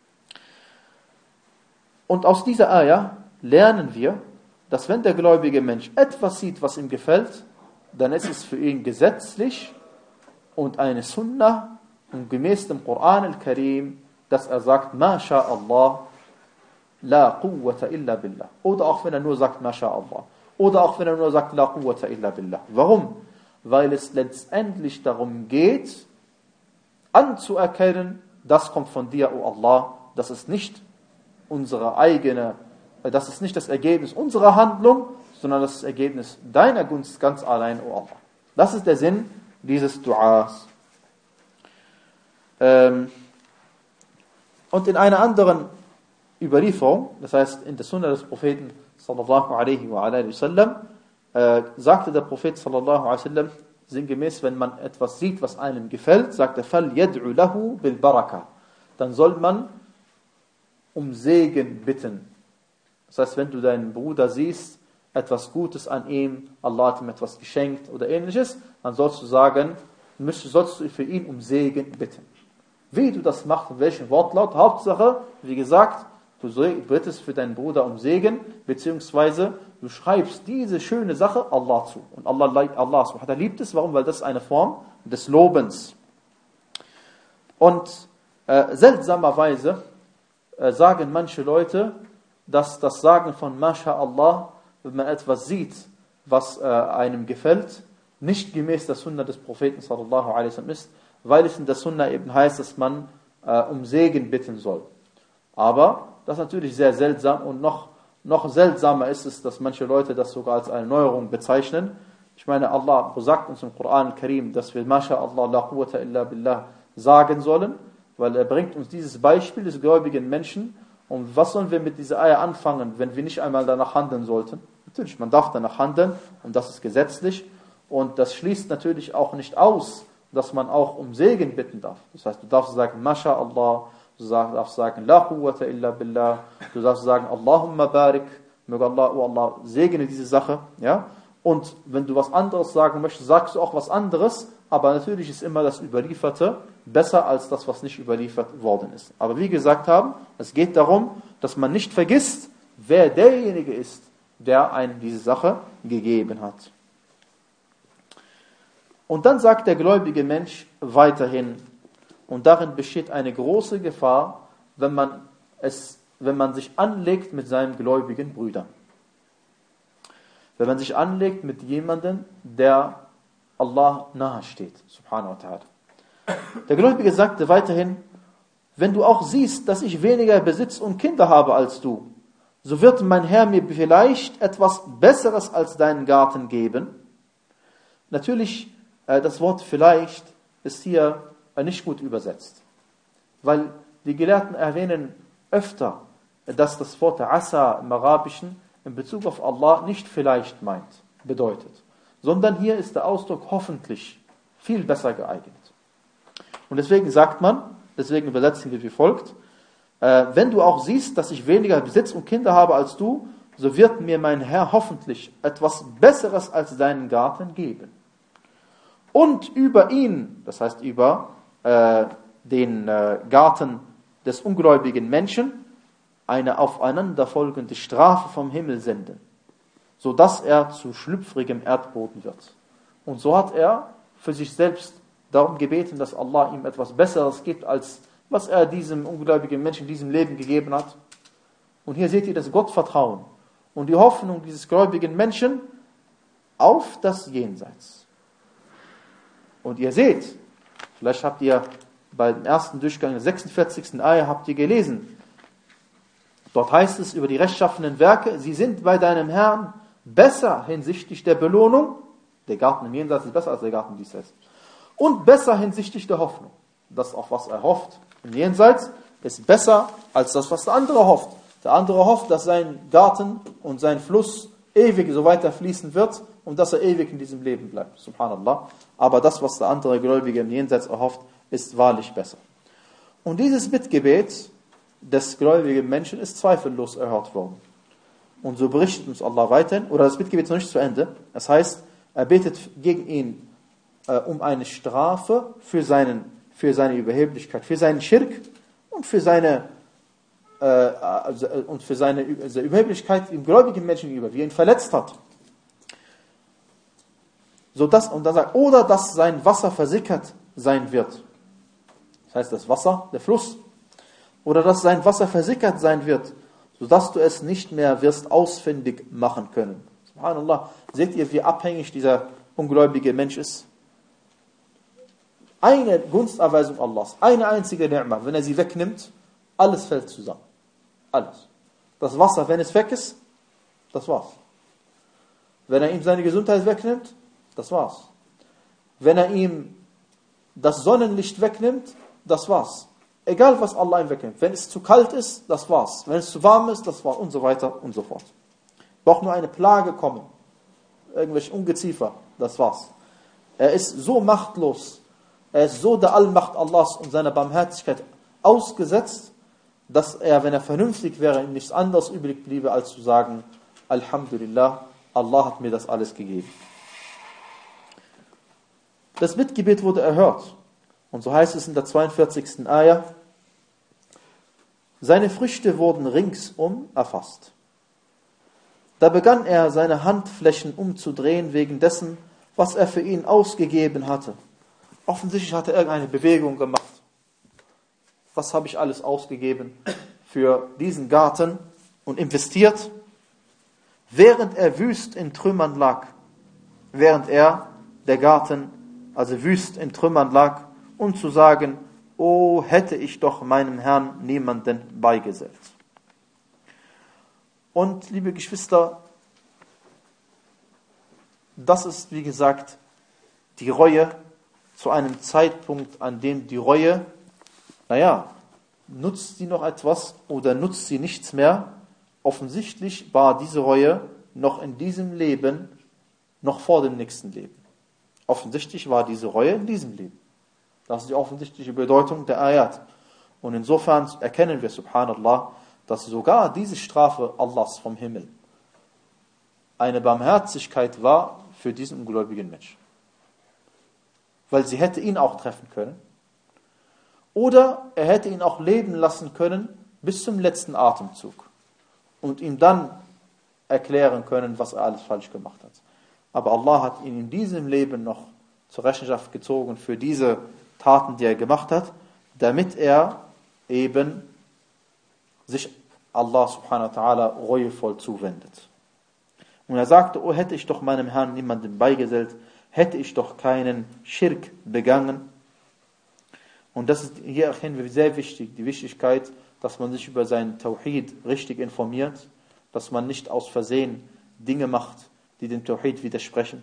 A: Und aus dieser Ayah lernen wir, dass wenn der gläubige Mensch etwas sieht, was ihm gefällt, dann ist es für ihn gesetzlich und eine Sunnah und gemäß dem Koran al-Karim, dass er sagt, Ma sha Allah, la quwwata illa billah. Oder auch wenn er nur sagt, Ma sha Allah. Oder auch wenn er nur sagt, La quwwata illa billah. Warum? Weil es letztendlich darum geht, anzuerkennen, das kommt von dir, O Allah, das ist nicht unsere eigene, das ist nicht das Ergebnis unserer Handlung, sondern das Ergebnis deiner Gunst ganz allein, O Allah. Das ist der Sinn dieses Duas. Ähm, und in einer anderen Überlieferung, das heißt in der Sunna des Propheten sallallahu alaihi wa alaihi wasallam, äh, sagte der Prophet sallallahu alaihi wasallam, sinngemäß, wenn man etwas sieht, was einem gefällt, sagt er, fal yad'u lahu bil baraka. Dann soll man um Segen bitten. Das heißt, wenn du deinen Bruder siehst, etwas Gutes an ihm, Allah hat ihm etwas geschenkt oder ähnliches, dann sollst du sagen, sollst du für ihn um Segen bitten. Wie du das machst, in welchem Wortlaut, Hauptsache, wie gesagt, du bittest für deinen Bruder um Segen, beziehungsweise du schreibst diese schöne Sache Allah zu. Und Allah, Allah subhanahu liebt es, warum? Weil das ist eine Form des Lobens. Und äh, seltsamerweise äh, sagen manche Leute, dass das Sagen von MashaAllah, wenn man etwas sieht, was äh, einem gefällt, nicht gemäß der Sunna des Propheten sallallahu alaihi wasallam ist, weil es in der Sunna eben heißt, dass man äh, um Segen bitten soll. Aber das ist natürlich sehr seltsam und noch, noch seltsamer ist es, dass manche Leute das sogar als eine Neuerung bezeichnen. Ich meine, Allah sagt uns im Koran al-Karim, dass wir MashaAllah la quwwata illa billah sagen sollen, weil er bringt uns dieses Beispiel des gläubigen Menschen. Und was sollen wir mit dieser Eier anfangen, wenn wir nicht einmal danach handeln sollten? Natürlich, man darf danach handeln und das ist gesetzlich. Und das schließt natürlich auch nicht aus, dass man auch um Segen bitten darf. Das heißt, du darfst sagen, MashaAllah, du darfst sagen, La quwwata illa billah, du darfst sagen, Allahumma barik, möge Allah, oh Allah, segne diese Sache. Ja? Und wenn du was anderes sagen möchtest, sagst du auch was anderes, aber natürlich ist immer das Überlieferte besser als das, was nicht überliefert worden ist. Aber wie gesagt haben, es geht darum, dass man nicht vergisst, wer derjenige ist, der einem diese Sache gegeben hat. Und dann sagt der gläubige Mensch weiterhin, und darin besteht eine große Gefahr, wenn man, es, wenn man sich anlegt mit seinen gläubigen Brüdern. Wenn man sich anlegt mit jemandem, der Allah nahe steht, subhanahu wa ta'ala. Der Gläubige sagte weiterhin, wenn du auch siehst, dass ich weniger Besitz und Kinder habe als du, so wird mein Herr mir vielleicht etwas Besseres als deinen Garten geben. Natürlich, äh, das Wort vielleicht ist hier äh, nicht gut übersetzt, weil die Gelehrten erwähnen öfter, dass das Wort Asa im Arabischen in Bezug auf Allah nicht vielleicht meint, bedeutet, sondern hier ist der Ausdruck hoffentlich viel besser geeignet. Und deswegen sagt man, deswegen übersetzen wir wie folgt, äh, wenn du auch siehst, dass ich weniger Besitz und Kinder habe als du, so wird mir mein Herr hoffentlich etwas Besseres als deinen Garten geben. Und über ihn, das heißt über äh, den äh, Garten des ungläubigen Menschen, eine aufeinanderfolgende Strafe vom Himmel senden, sodass er zu schlüpfrigem Erdboden wird. Und so hat er für sich selbst darum gebeten, dass Allah ihm etwas Besseres gibt, als was er diesem ungläubigen Menschen in diesem Leben gegeben hat. Und hier seht ihr das Gottvertrauen und die Hoffnung dieses gläubigen Menschen auf das Jenseits. Und ihr seht, vielleicht habt ihr bei dem ersten Durchgang der sechsundvierzigsten Ayah habt ihr gelesen, dort heißt es über die rechtschaffenen Werke, sie sind bei deinem Herrn besser hinsichtlich der Belohnung, der Garten im Jenseits ist besser als der Garten im Diesseits, und besser hinsichtlich der Hoffnung. Das, auf was er hofft im Jenseits, ist besser als das, was der andere hofft. Der andere hofft, dass sein Garten und sein Fluss ewig so weiter fließen wird und dass er ewig in diesem Leben bleibt. Subhanallah. Aber das, was der andere Gläubige im Jenseits erhofft, ist wahrlich besser. Und dieses Bittgebet des gläubigen Menschen ist zweifellos erhört worden. Und so berichtet uns Allah weiter, oder das Bittgebet ist noch nicht zu Ende. Das heißt, er betet gegen ihn äh, um eine Strafe für, seinen, für seine Überheblichkeit, für seinen Schirk und für seine, äh, und für seine Überheblichkeit im gläubigen Menschen gegenüber, wie er ihn verletzt hat. So dass, und dann sagt, oder dass sein Wasser versickert sein wird. Das heißt, das Wasser, der Fluss. Oder dass sein Wasser versickert sein wird, sodass du es nicht mehr wirst ausfindig machen können. Subhanallah. Seht ihr, wie abhängig dieser ungläubige Mensch ist? Eine Gunsterweisung Allahs, eine einzige Ni'mah, wenn er sie wegnimmt, alles fällt zusammen. Alles. Das Wasser, wenn es weg ist, das war's. Wenn er ihm seine Gesundheit wegnimmt, das war's. Wenn er ihm das Sonnenlicht wegnimmt, das war's. Egal, was Allah ihm wegnimmt. Wenn es zu kalt ist, das war's. Wenn es zu warm ist, das war's. Und so weiter und so fort. Braucht nur eine Plage kommen. Irgendwelche Ungeziefer, das war's. Er ist so machtlos. Er ist so der Allmacht Allahs und seiner Barmherzigkeit ausgesetzt, dass er, wenn er vernünftig wäre, ihm nichts anderes übrig bliebe, als zu sagen, Alhamdulillah, Allah hat mir das alles gegeben. Das Bittgebet wurde erhört. Und so heißt es in der zweiundvierzigsten Ayah, seine Früchte wurden ringsum erfasst. Da begann er, seine Handflächen umzudrehen, wegen dessen, was er für ihn ausgegeben hatte. Offensichtlich hat er irgendeine Bewegung gemacht. Was habe ich alles ausgegeben für diesen Garten und investiert? Während er wüst in Trümmern lag, während er, der Garten, also wüst in Trümmern lag, und zu sagen, oh, hätte ich doch meinem Herrn niemanden beigesellt. Und, liebe Geschwister, das ist, wie gesagt, die Reue zu einem Zeitpunkt, an dem die Reue, naja, nutzt sie noch etwas oder nutzt sie nichts mehr? Offensichtlich war diese Reue noch in diesem Leben, noch vor dem nächsten Leben. Offensichtlich war diese Reue in diesem Leben. Das ist die offensichtliche Bedeutung der Ayat. Und insofern erkennen wir, subhanallah, dass sogar diese Strafe Allahs vom Himmel eine Barmherzigkeit war für diesen ungläubigen Menschen. Weil sie hätte ihn auch treffen können. Oder er hätte ihn auch leben lassen können bis zum letzten Atemzug. Und ihm dann erklären können, was er alles falsch gemacht hat. Aber Allah hat ihn in diesem Leben noch zur Rechenschaft gezogen für diese Taten, die er gemacht hat, damit er eben sich Allah subhanahu wa ta'ala reuevoll zuwendet. Und er sagte, oh, hätte ich doch meinem Herrn niemanden beigesellt, hätte ich doch keinen Schirk begangen. Und das ist, hier erkennen wir sehr wichtig, die Wichtigkeit, dass man sich über seinen Tawhid richtig informiert, dass man nicht aus Versehen Dinge macht, die dem Tawhid widersprechen.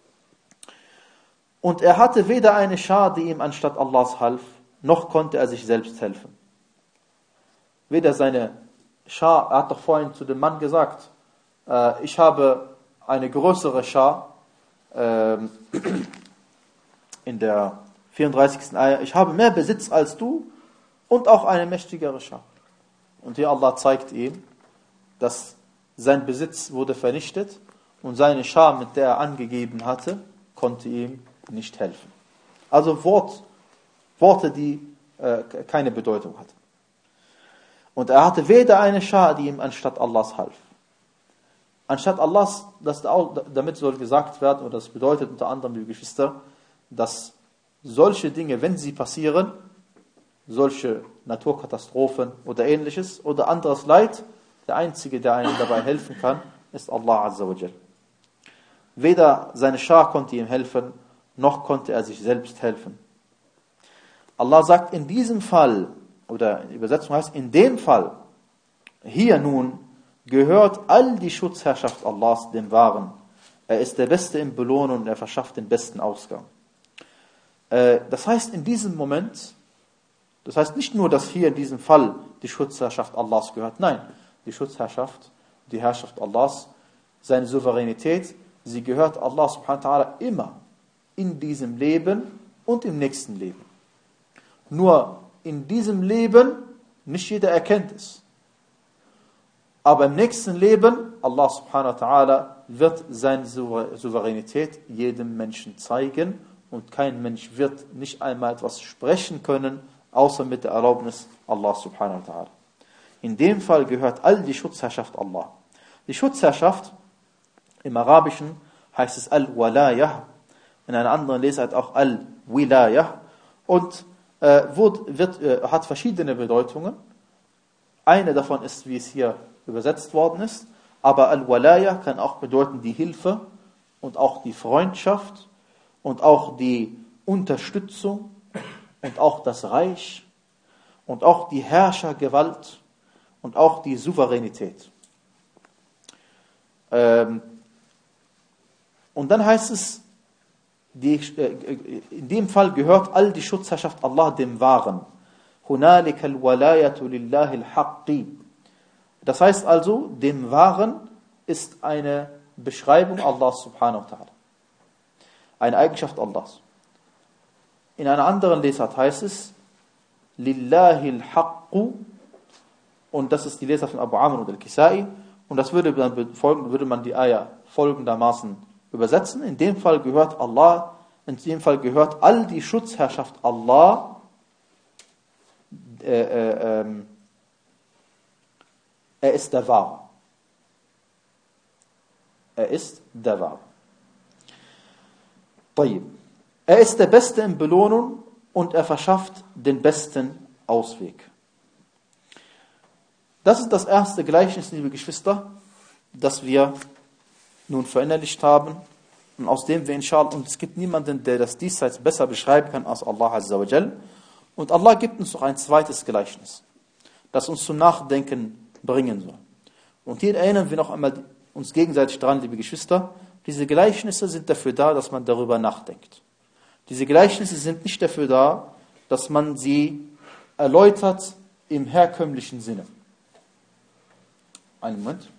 A: Und er hatte weder eine Schar, die ihm anstatt Allahs half, noch konnte er sich selbst helfen. Weder seine Schar, er hat doch vorhin zu dem Mann gesagt, äh, ich habe eine größere Schar, äh, in der vierunddreißigsten Ayah, ich habe mehr Besitz als du und auch eine mächtigere Schar. Und hier Allah zeigt ihm, dass sein Besitz wurde vernichtet und seine Schar, mit der er angegeben hatte, konnte ihm nicht helfen. Also Wort, Worte, die äh, keine Bedeutung hatten. Und er hatte weder eine Schar, die ihm anstatt Allahs half. Anstatt Allahs, das, damit soll gesagt werden, und das bedeutet unter anderem, liebe Geschwister, dass solche Dinge, wenn sie passieren, solche Naturkatastrophen oder ähnliches oder anderes Leid, der Einzige, der einem dabei helfen kann, ist Allah Azza wa Jal. Weder seine Schar konnte ihm helfen, noch konnte er sich selbst helfen. Allah sagt in diesem Fall, oder in Übersetzung heißt, in dem Fall, hier nun, gehört all die Schutzherrschaft Allahs dem Wahren. Er ist der Beste im Belohnen und er verschafft den besten Ausgang. Das heißt, in diesem Moment, das heißt nicht nur, dass hier in diesem Fall die Schutzherrschaft Allahs gehört, nein, die Schutzherrschaft, die Herrschaft Allahs, seine Souveränität, sie gehört Allah subhanahu wa ta'ala immer in diesem Leben und im nächsten Leben. Nur in diesem Leben, nicht jeder erkennt es. Aber im nächsten Leben, Allah subhanahu wa ta'ala wird seine Souveränität jedem Menschen zeigen und kein Mensch wird nicht einmal etwas sprechen können, außer mit der Erlaubnis Allah subhanahu wa ta'ala. In dem Fall gehört all die Schutzherrschaft Allah. Die Schutzherrschaft im Arabischen heißt es Al-Walayah, in einer anderen Lesart auch Al-Wilayah und äh, wird, wird, äh, hat verschiedene Bedeutungen. Eine davon ist, wie es hier übersetzt worden ist, aber Al-Walayah kann auch bedeuten die Hilfe und auch die Freundschaft und auch die Unterstützung und auch das Reich und auch die Herrschergewalt und auch die Souveränität. Ähm, und dann heißt es, die, äh, in dem Fall gehört all die Schutzherrschaft Allah dem Wahren. هُنَالِكَ الْوَلَايَةُ لِلَّهِ الْحَقِّ. Das heißt also, dem Wahren ist eine Beschreibung Allah subhanahu wa ta'ala. Eine Eigenschaft Allahs. In einer anderen Lesart heißt es, لِلَّهِ الْحَقُّ. Und das ist die Lesart von Abu Amr und Al-Kisai. Und das würde, dann folgen, würde man die Ayah folgendermaßen übersetzen. In dem Fall gehört Allah, in dem Fall gehört all die Schutzherrschaft Allah, äh, äh, äh, er ist der Wahre. Er ist der Wahre. Er ist der Beste in Belohnung und er verschafft den besten Ausweg. Das ist das erste Gleichnis, liebe Geschwister, das wir nun verinnerlicht haben und aus dem wir inshallah, und es gibt niemanden, der das diesseits besser beschreiben kann als Allah Azza wa Jal. Und Allah gibt uns noch ein zweites Gleichnis, das uns zum Nachdenken bringen soll. Und hier erinnern wir noch einmal uns gegenseitig daran, liebe Geschwister, diese Gleichnisse sind dafür da, dass man darüber nachdenkt. Diese Gleichnisse sind nicht dafür da, dass man sie erläutert im herkömmlichen Sinne. Einen Moment.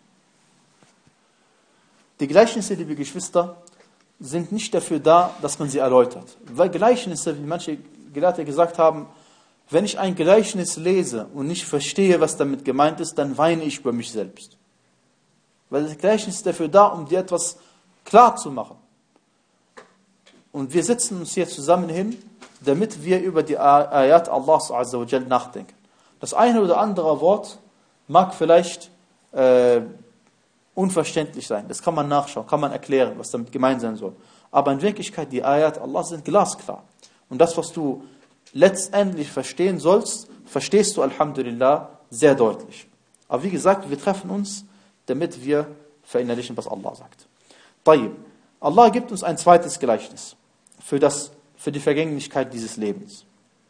A: Die Gleichnisse, liebe Geschwister, sind nicht dafür da, dass man sie erläutert. Weil Gleichnisse, wie manche Gelehrte gesagt haben, wenn ich ein Gleichnis lese und nicht verstehe, was damit gemeint ist, dann weine ich über mich selbst. Weil das Gleichnis ist dafür da, um dir etwas klar zu machen. Und wir setzen uns hier zusammen hin, damit wir über die Ayat Allahs Azza wa Jal nachdenken. Das eine oder andere Wort mag vielleicht äh, unverständlich sein. Das kann man nachschauen, kann man erklären, was damit gemeint sein soll. Aber in Wirklichkeit, die Ayat Allah sind glasklar. Und das, was du letztendlich verstehen sollst, verstehst du, Alhamdulillah, sehr deutlich. Aber wie gesagt, wir treffen uns, damit wir verinnerlichen, was Allah sagt. Tayyib. Allah gibt uns ein zweites Gleichnis für, das, für die Vergänglichkeit dieses Lebens.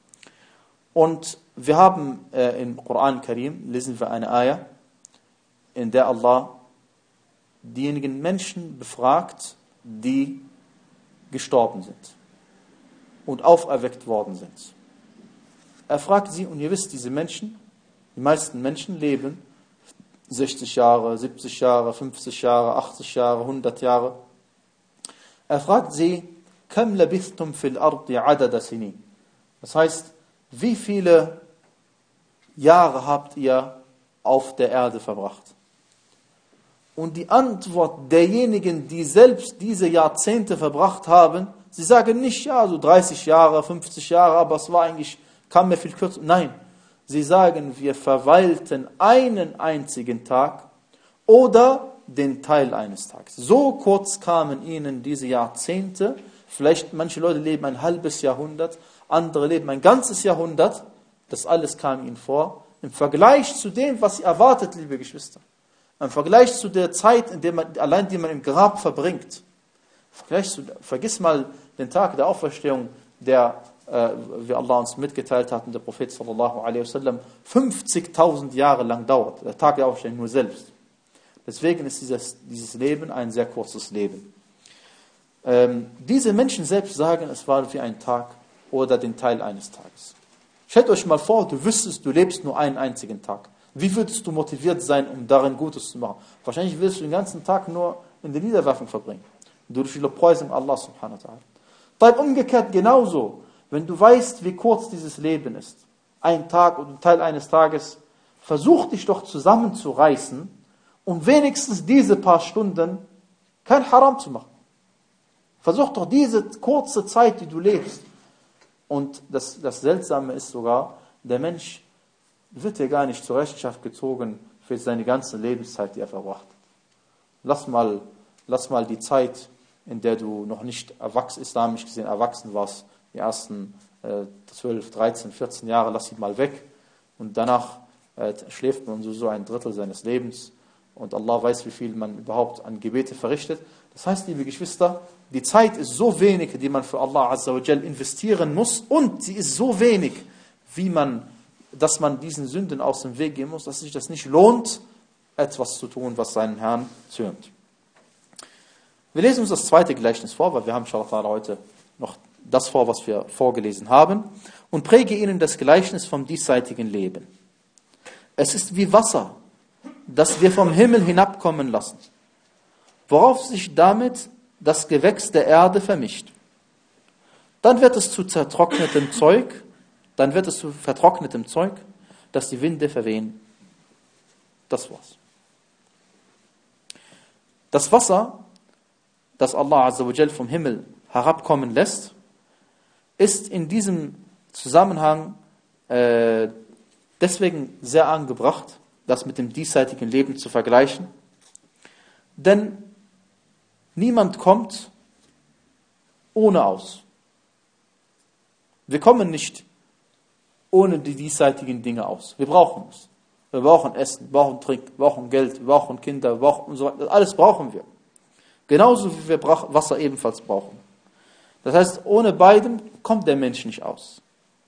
A: Und wir haben äh, im Koran Karim, lesen wir eine Ayah, in der Allah diejenigen Menschen befragt, die gestorben sind und auferweckt worden sind. Er fragt sie, und ihr wisst, diese Menschen, die meisten Menschen leben sechzig Jahre, siebzig Jahre, fünfzig Jahre, achtzig Jahre, hundert Jahre. Er fragt sie, Kam labithtum fil ardi adada sinin. Das heißt, wie viele Jahre habt ihr auf der Erde verbracht? Und die Antwort derjenigen, die selbst diese Jahrzehnte verbracht haben, sie sagen nicht, ja, so dreißig Jahre, fünfzig Jahre, aber es war eigentlich, kam mir viel kürzer. Nein, sie sagen, wir verweilten einen einzigen Tag oder den Teil eines Tages. So kurz kamen ihnen diese Jahrzehnte. Vielleicht manche Leute leben ein halbes Jahrhundert, andere leben ein ganzes Jahrhundert. Das alles kam ihnen vor. Im Vergleich zu dem, was sie erwartet, liebe Geschwister. Im Vergleich zu der Zeit, in der man, allein die man im Grab verbringt. Vergleich zu, vergiss mal den Tag der Auferstehung, der, äh, wie Allah uns mitgeteilt hat, und der Prophet sallallahu alaihi wasallam, fünfzigtausend Jahre lang dauert. Der Tag der Auferstehung nur selbst. Deswegen ist dieses, dieses Leben ein sehr kurzes Leben. Ähm, diese Menschen selbst sagen, es war wie ein Tag oder den Teil eines Tages. Stellt euch mal vor, du wüsstest, du lebst nur einen einzigen Tag. Wie würdest du motiviert sein, um darin Gutes zu machen? Wahrscheinlich willst du den ganzen Tag nur in der Niederwerfung verbringen. Durch die Lobpreisung Allah subhanahu wa ta'ala. Bleib umgekehrt genauso. Wenn du weißt, wie kurz dieses Leben ist, ein Tag oder Teil eines Tages, versuch dich doch zusammenzureißen und wenigstens diese paar Stunden kein Haram zu machen. Versuch doch diese kurze Zeit, die du lebst. Und das, das Seltsame ist sogar, der Mensch wird ja gar nicht zur Rechenschaft gezogen für seine ganze Lebenszeit, die er verbracht hat. Lass mal, lass mal die Zeit, in der du noch nicht erwachsen, islamisch gesehen erwachsen warst, die ersten äh, zwölf, dreizehn, vierzehn Jahre, lass sie mal weg. Und danach äh, schläft man so, so ein Drittel seines Lebens. Und Allah weiß, wie viel man überhaupt an Gebete verrichtet. Das heißt, liebe Geschwister, die Zeit ist so wenig, die man für Allah Azza wa Jal investieren muss. Und sie ist so wenig, wie man, dass man diesen Sünden aus dem Weg gehen muss, dass sich das nicht lohnt, etwas zu tun, was seinen Herrn zürnt. Wir lesen uns das zweite Gleichnis vor, weil wir haben inshallah heute noch das vor, was wir vorgelesen haben. Und präge ihnen das Gleichnis vom diesseitigen Leben. Es ist wie Wasser, das wir vom Himmel hinabkommen lassen, worauf sich damit das Gewächs der Erde vermischt. Dann wird es zu zertrocknetem Zeug, dann wird es zu vertrocknetem Zeug, das die Winde verwehen. Das war's. Das Wasser, das Allah Azza wa Jal vom Himmel herabkommen lässt, ist in diesem Zusammenhang äh, deswegen sehr angebracht, das mit dem diesseitigen Leben zu vergleichen. Denn niemand kommt ohne aus. Wir kommen nicht ohne die diesseitigen Dinge aus. Wir brauchen es. Wir brauchen Essen, wir brauchen Trink, wir brauchen Geld, wir brauchen Kinder, wir brauchen und so weiter. Alles brauchen wir. Genauso wie wir Wasser ebenfalls brauchen. Das heißt, ohne beidem kommt der Mensch nicht aus.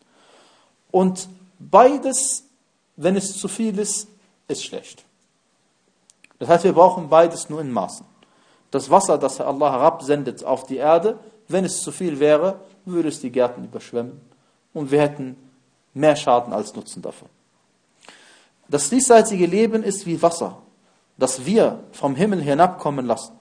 A: Und beides, wenn es zu viel ist, ist schlecht. Das heißt, wir brauchen beides nur in Maßen. Das Wasser, das Allah herabsendet auf die Erde, wenn es zu viel wäre, würde es die Gärten überschwemmen. Und wir hätten mehr Schaden als Nutzen davon. Das diesseitige Leben ist wie Wasser, das wir vom Himmel hinabkommen lassen,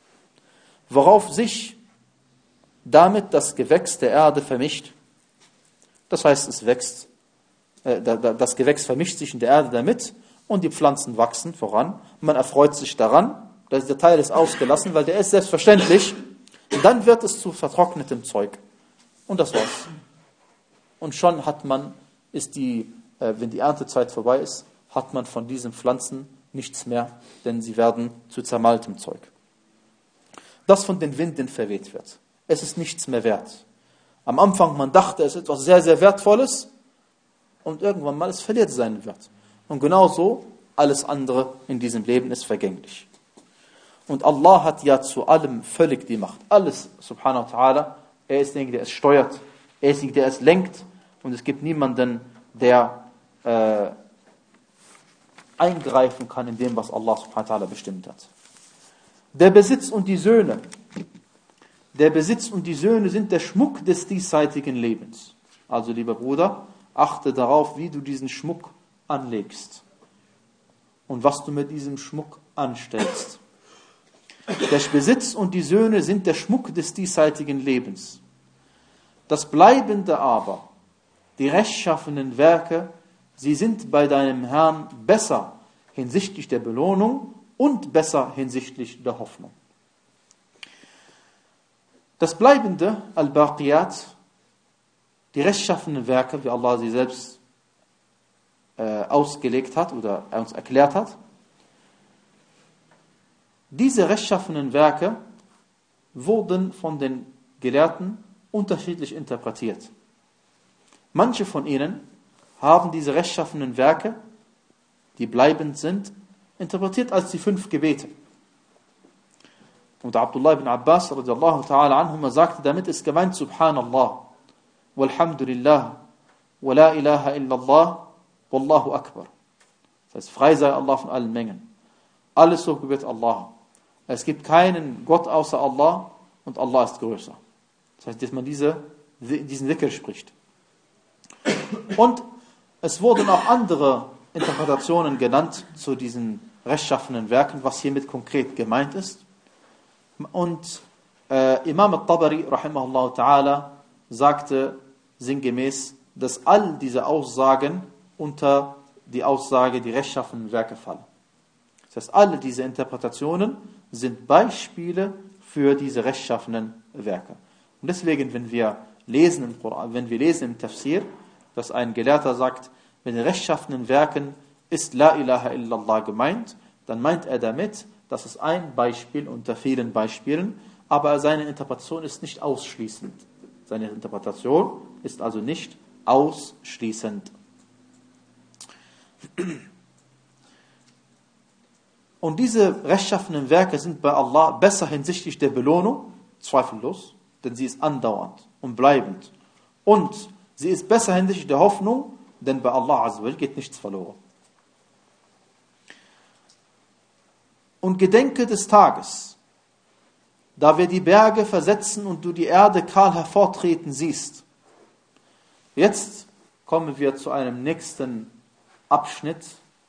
A: worauf sich damit das Gewächs der Erde vermischt. Das heißt, es wächst, äh, das Gewächs vermischt sich in der Erde damit und die Pflanzen wachsen voran. Man erfreut sich daran, dass der Teil ist ausgelassen, weil der ist selbstverständlich. Und dann wird es zu vertrocknetem Zeug. Und das war's. Und schon hat man, ist die, äh, wenn die Erntezeit vorbei ist, hat man von diesen Pflanzen nichts mehr, denn sie werden zu zermalmtem Zeug. Das von den Winden verweht wird. Es ist nichts mehr wert. Am Anfang, man dachte, es ist etwas sehr, sehr Wertvolles und irgendwann mal, es verliert seinen Wert. Und genauso, alles andere in diesem Leben ist vergänglich. Und Allah hat ja zu allem völlig die Macht. Alles, subhanahu wa ta'ala, er ist derjenige, der es steuert, er ist derjenige, der es lenkt und es gibt niemanden, der äh, eingreifen kann in dem, was Allah subhanahu wa ta'ala bestimmt hat. Der Besitz und die Söhne. Der Besitz und die Söhne sind der Schmuck des diesseitigen Lebens. Also, lieber Bruder, achte darauf, wie du diesen Schmuck anlegst und was du mit diesem Schmuck anstellst. Der Besitz und die Söhne sind der Schmuck des diesseitigen Lebens. Das Bleibende aber, die rechtschaffenen Werke, sie sind bei deinem Herrn besser hinsichtlich der Belohnung und besser hinsichtlich der Hoffnung. Das Bleibende, Al-Baqiyat, die rechtschaffenen Werke, wie Allah sie selbst äh, ausgelegt hat oder er uns erklärt hat, diese rechtschaffenen Werke wurden von den Gelehrten unterschiedlich interpretiert. Manche von ihnen haben diese rechtschaffenen Werke, die bleibend sind, interpretiert als die fünf Gebete. Und Abdullah ibn Abbas radiallahu ta'ala anhuma sagte, damit ist gemeint Subhanallah, walhamdulillah, wa la ilaha illallah, wallahu akbar. Das heißt, frei sei Allah von allen Mengen. Alles so gebührt Allah. Es gibt keinen Gott außer Allah und Allah ist größer. Das heißt, dass man diese, diesen Dhikr spricht. Und es wurden auch andere Interpretationen genannt zu diesen rechtschaffenen Werken, was hiermit konkret gemeint ist. Und äh, Imam al-Tabari, rahimahullah ta'ala, sagte sinngemäß, dass all diese Aussagen unter die Aussage, die rechtschaffenen Werke fallen. Das heißt, alle diese Interpretationen sind Beispiele für diese rechtschaffenen Werke. Und deswegen, wenn wir lesen im Koran, wenn wir lesen im Tafsir, dass ein Gelehrter sagt, mit den rechtschaffenen Werken ist La ilaha illallah gemeint, dann meint er damit, das ist ein Beispiel unter vielen Beispielen, aber seine Interpretation ist nicht ausschließend. Seine Interpretation ist also nicht ausschließend. Und diese rechtschaffenen Werke sind bei Allah besser hinsichtlich der Belohnung, zweifellos, denn sie ist andauernd und bleibend. Und sie ist besser hinsichtlich der Hoffnung, denn bei Allah Azza wa Jalla geht nichts verloren. Und gedenke des Tages, da wir die Berge versetzen und du die Erde kahl hervortreten siehst. Jetzt kommen wir zu einem nächsten Abschnitt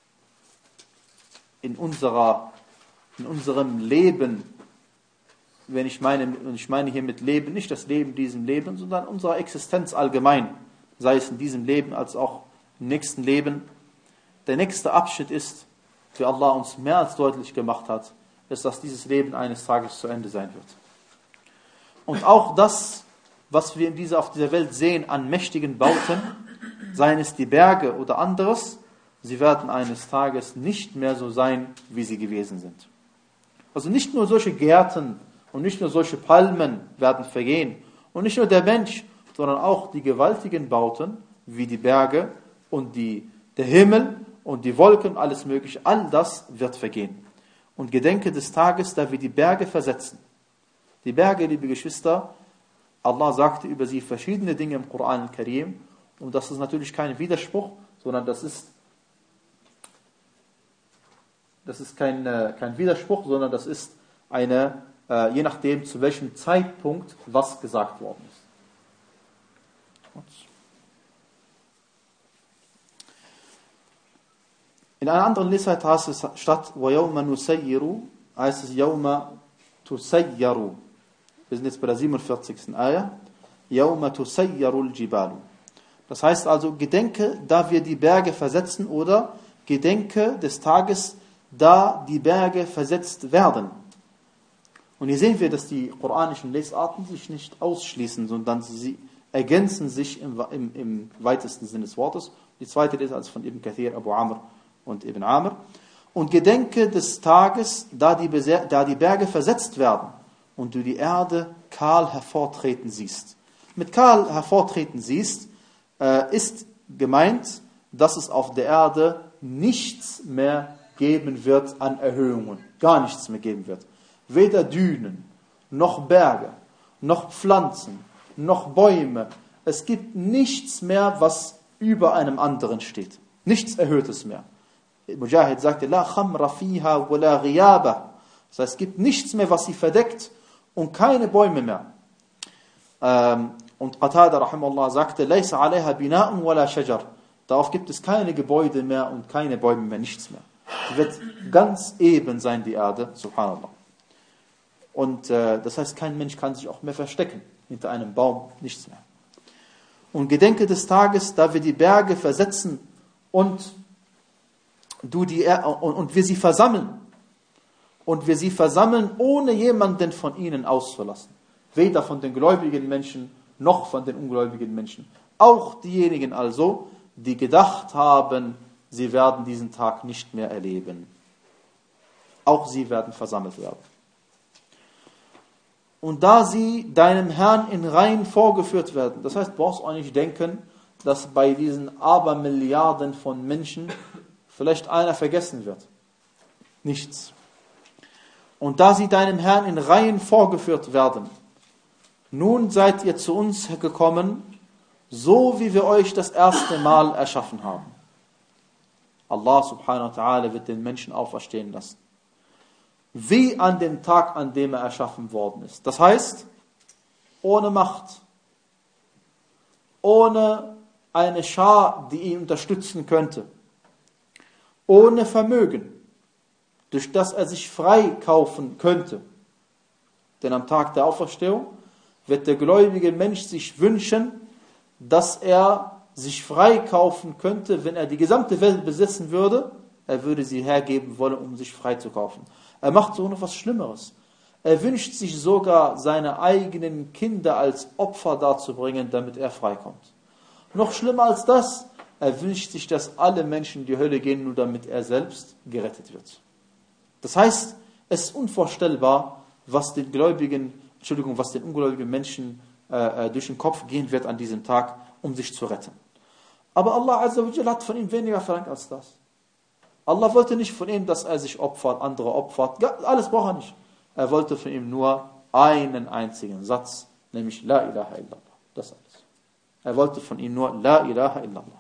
A: in unserer, in unserem Leben. Wenn ich meine, ich meine hier mit Leben nicht das Leben diesem Leben, sondern unserer Existenz allgemein, sei es in diesem Leben als auch im nächsten Leben. Der nächste Abschnitt ist, wie Allah uns mehr als deutlich gemacht hat, ist, dass dieses Leben eines Tages zu Ende sein wird. Und auch das, was wir in dieser, auf dieser Welt sehen an mächtigen Bauten, seien es die Berge oder anderes, sie werden eines Tages nicht mehr so sein, wie sie gewesen sind. Also nicht nur solche Gärten und nicht nur solche Palmen werden vergehen und nicht nur der Mensch, sondern auch die gewaltigen Bauten, wie die Berge und die, der Himmel und die Wolken, alles Mögliche, all das wird vergehen. Und gedenke des Tages, da wir die Berge versetzen. Die Berge, liebe Geschwister, Allah sagte über sie verschiedene Dinge im Koran al-Karim, und das ist natürlich kein Widerspruch, sondern das ist das ist kein, kein Widerspruch, sondern das ist eine, äh, je nachdem zu welchem Zeitpunkt was gesagt worden ist. In einer anderen Lesart heißt es statt وَيَوْمَ نُسَيِّرُ heißt es يَوْمَ تُسَيَّرُ. Wir sind jetzt bei der siebenundvierzigsten Ayah. يَوْمَ تُسَيَّرُ الْجِبَالُ. Das heißt also, gedenke, da wir die Berge versetzen, oder gedenke des Tages, da die Berge versetzt werden. Und hier sehen wir, dass die koranischen Lesarten sich nicht ausschließen, sondern sie ergänzen sich im, im, im weitesten Sinne des Wortes. Die zweite Lesart ist von Ibn Kathir, Abu Amr und Ibn Amr. Und gedenke des Tages, da die, da die Berge versetzt werden und du die Erde kahl hervortreten siehst. Mit kahl hervortreten siehst, äh, ist gemeint, dass es auf der Erde nichts mehr geben wird an Erhöhungen. Gar nichts mehr geben wird. Weder Dünen, noch Berge, noch Pflanzen, noch Bäume. Es gibt nichts mehr, was über einem anderen steht. Nichts Erhöhtes mehr. Mujahid sagte, La khamra fiha wa la ghiyaba. Das heißt, es gibt nichts mehr, was sie verdeckt, und keine Bäume mehr. Ähm, und Qatada rahimahullah sagte, Laysa alayha bina'un wa la shajar. Darauf gibt es keine Gebäude mehr und keine Bäume mehr, nichts mehr. Sie wird ganz eben sein, die Erde, subhanallah. Und äh, das heißt, kein Mensch kann sich auch mehr verstecken hinter einem Baum, nichts mehr. Und gedenke des Tages, da wir die Berge versetzen und du die er und, und wir sie versammeln. Und wir sie versammeln, ohne jemanden von ihnen auszulassen. Weder von den gläubigen Menschen, noch von den ungläubigen Menschen. Auch diejenigen also, die gedacht haben, sie werden diesen Tag nicht mehr erleben. Auch sie werden versammelt werden. Und da sie deinem Herrn in Reihen vorgeführt werden, das heißt, du brauchst auch nicht denken, dass bei diesen Abermilliarden von Menschen vielleicht einer vergessen wird. Nichts. Und da sie deinem Herrn in Reihen vorgeführt werden, nun seid ihr zu uns gekommen, so wie wir euch das erste Mal erschaffen haben. Allah subhanahu wa ta'ala wird den Menschen auferstehen lassen. Wie an dem Tag, an dem er erschaffen worden ist. Das heißt, ohne Macht, ohne eine Schar, die ihn unterstützen könnte, ohne Vermögen, durch das er sich freikaufen könnte. Denn am Tag der Auferstehung wird der gläubige Mensch sich wünschen, dass er sich freikaufen könnte, wenn er die gesamte Welt besitzen würde, er würde sie hergeben wollen, um sich freizukaufen. Er macht so noch was Schlimmeres. Er wünscht sich sogar, seine eigenen Kinder als Opfer darzubringen, damit er freikommt. Noch schlimmer als das, er wünscht sich, dass alle Menschen in die Hölle gehen, nur damit er selbst gerettet wird. Das heißt, es ist unvorstellbar, was den Gläubigen, Entschuldigung, was den ungläubigen Menschen äh, durch den Kopf gehen wird an diesem Tag, um sich zu retten. Aber Allah Azza wa Jalla hat von ihm weniger verlangt als das. Allah wollte nicht von ihm, dass er sich opfert, andere opfert. Ja, alles braucht er nicht. Er wollte von ihm nur einen einzigen Satz, nämlich La ilaha illallah. Das alles. Er wollte von ihm nur La ilaha illallah.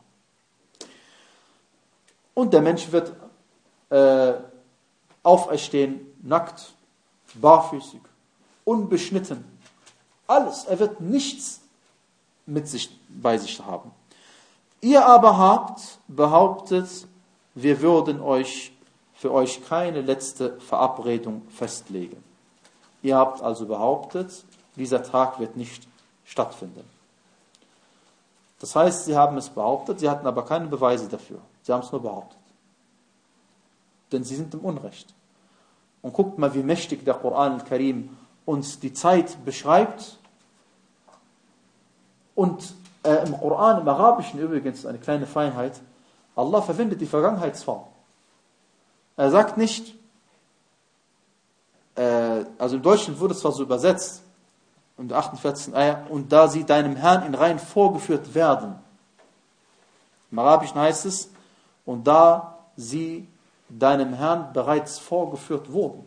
A: Und der Mensch wird äh, auferstehen, nackt, barfüßig, unbeschnitten. Alles. Er wird nichts mit sich, bei sich haben. Ihr aber habt behauptet, wir würden euch für euch keine letzte Verabredung festlegen. Ihr habt also behauptet, dieser Tag wird nicht stattfinden. Das heißt, sie haben es behauptet, sie hatten aber keine Beweise dafür. Sie haben es nur behauptet. Denn sie sind im Unrecht. Und guckt mal, wie mächtig der Koran al-Karim uns die Zeit beschreibt. Und äh, im Koran, im Arabischen übrigens, eine kleine Feinheit, Allah verwendet die Vergangenheitsform. Er sagt nicht, äh, also im Deutschen wurde es zwar so übersetzt, in der achtundvierzigsten Ayah, und da sie deinem Herrn in Reihen vorgeführt werden. Im Arabischen heißt es, und da sie deinem Herrn bereits vorgeführt wurden.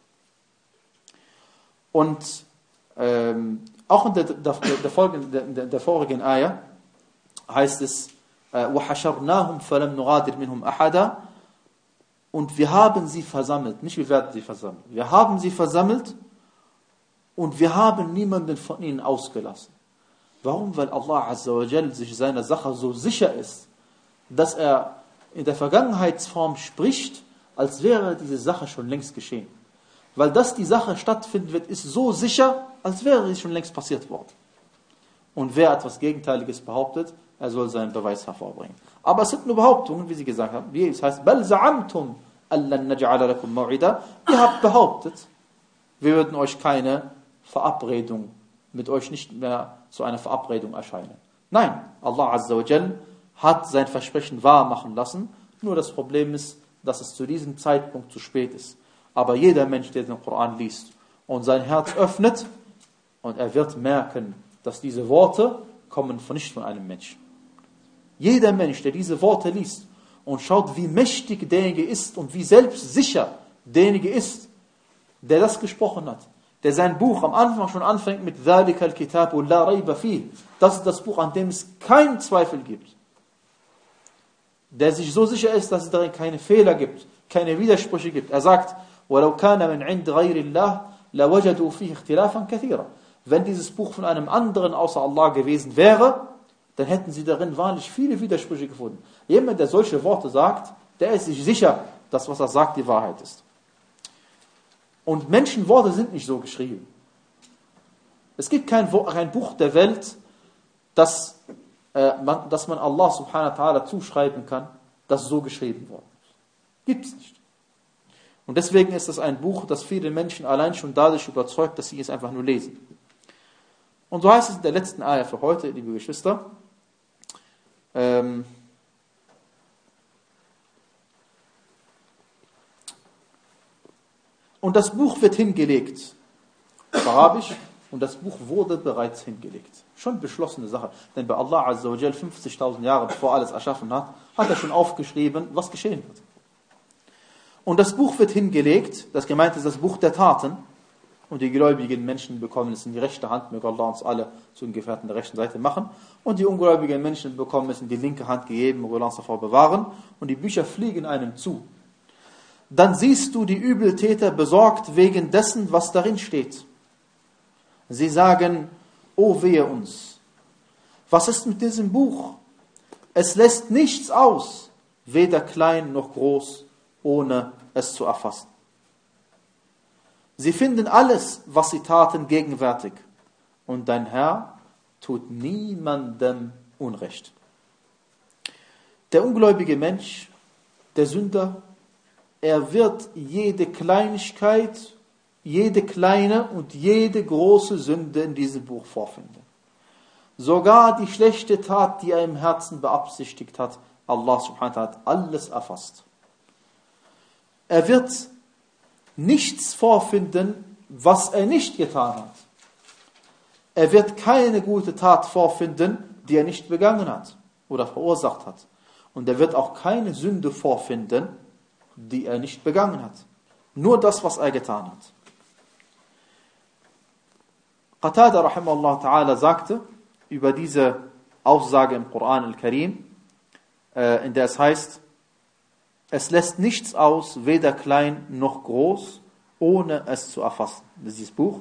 A: Und ähm, auch in der, der, der, folgenden, der, der vorigen Ayah heißt es, وَحَشَرْنَاهُمْ فَلَمْ نُغَادِرْ مِنْهُمْ أَحَدًا. Und wir haben sie versammelt, nicht wir werden sie versammeln, wir haben sie versammelt und wir haben niemanden von ihnen ausgelassen. Warum? Weil Allah Azza wa Jal sich seiner Sache so sicher ist, dass er in der Vergangenheitsform spricht, als wäre diese Sache schon längst geschehen. Weil dass die Sache stattfinden wird, ist so sicher, als wäre sie schon längst passiert worden. Und wer etwas Gegenteiliges behauptet, er soll seinen Beweis hervorbringen. Aber es sind nur Behauptungen, wie sie gesagt haben. Wie es heißt, بَلْ زَعَمْتُمْ أَلَّنْ نَجْعَلَ لَكُمْ مَوْعِدًا. Ihr habt behauptet, wir würden euch keine Verabredung, mit euch nicht mehr zu einer Verabredung erscheinen. Nein, Allah Azza wa Jal hat sein Versprechen wahr machen lassen. Nur das Problem ist, dass es zu diesem Zeitpunkt zu spät ist. Aber jeder Mensch, der den Koran liest und sein Herz öffnet, und er wird merken, dass diese Worte kommen von nicht von einem Menschen. Jeder Mensch, der diese Worte liest und schaut, wie mächtig derjenige ist und wie selbstsicher derjenige ist, der das gesprochen hat, der sein Buch am Anfang schon anfängt mit ذَلِكَ الْكِتَابُ لَا رَيْبَ فِيهِ. Das ist das Buch, an dem es keinen Zweifel gibt. Der sich so sicher ist, dass es darin keine Fehler gibt, keine Widersprüche gibt. Er sagt, وَلَوْ كَانَ مِنْ عِنْدِ غَيْرِ اللَّهِ لَوَجَدُوا فِيهِ اخْتِلَافًا كَثِيرًا. Wenn dieses Buch von einem anderen außer Allah gewesen wäre, dann hätten sie darin wahrlich viele Widersprüche gefunden. Jemand, der solche Worte sagt, der ist sich sicher, dass was er sagt die Wahrheit ist. Und Menschenworte sind nicht so geschrieben. Es gibt kein, kein Buch der Welt, das, äh, man, das man Allah subhanahu wa ta'ala zuschreiben kann, das so geschrieben worden ist. Gibt es nicht. Und deswegen ist das ein Buch, das viele Menschen allein schon dadurch überzeugt, dass sie es einfach nur lesen. Und so heißt es in der letzten Ayah für heute, liebe Geschwister, ähm, und das Buch wird hingelegt, auf Arabisch, und das Buch wurde bereits hingelegt. Schon beschlossene Sache, denn bei Allah Azza wa Jal fünfzigtausend Jahre bevor alles erschaffen hat, hat er schon aufgeschrieben, was geschehen wird. Und das Buch wird hingelegt, das gemeint ist das Buch der Taten, und die gläubigen Menschen bekommen es in die rechte Hand, möge Allah uns alle zu den Gefährten der rechten Seite machen, und die ungläubigen Menschen bekommen es in die linke Hand gegeben, möge Allah uns davor bewahren, und die Bücher fliegen einem zu. Dann siehst du die Übeltäter besorgt wegen dessen, was darin steht. Sie sagen, oh wehe uns, was ist mit diesem Buch? Es lässt nichts aus, weder klein noch groß, ohne es zu erfassen. Sie finden alles, was sie taten, gegenwärtig. Und dein Herr tut niemandem Unrecht. Der ungläubige Mensch, der Sünder, er wird jede Kleinigkeit, jede kleine und jede große Sünde in diesem Buch vorfinden. Sogar die schlechte Tat, die er im Herzen beabsichtigt hat, Allah subhanahu wa ta'ala hat alles erfasst. Er wird nichts vorfinden, was er nicht getan hat. Er wird keine gute Tat vorfinden, die er nicht begangen hat oder verursacht hat. Und er wird auch keine Sünde vorfinden, die er nicht begangen hat. Nur das, was er getan hat. Qatada rahimahullah ta'ala sagte über diese Aussage im Koran al-Karim, in der es heißt, es lässt nichts aus, weder klein noch groß, ohne es zu erfassen. Das ist dieses Buch.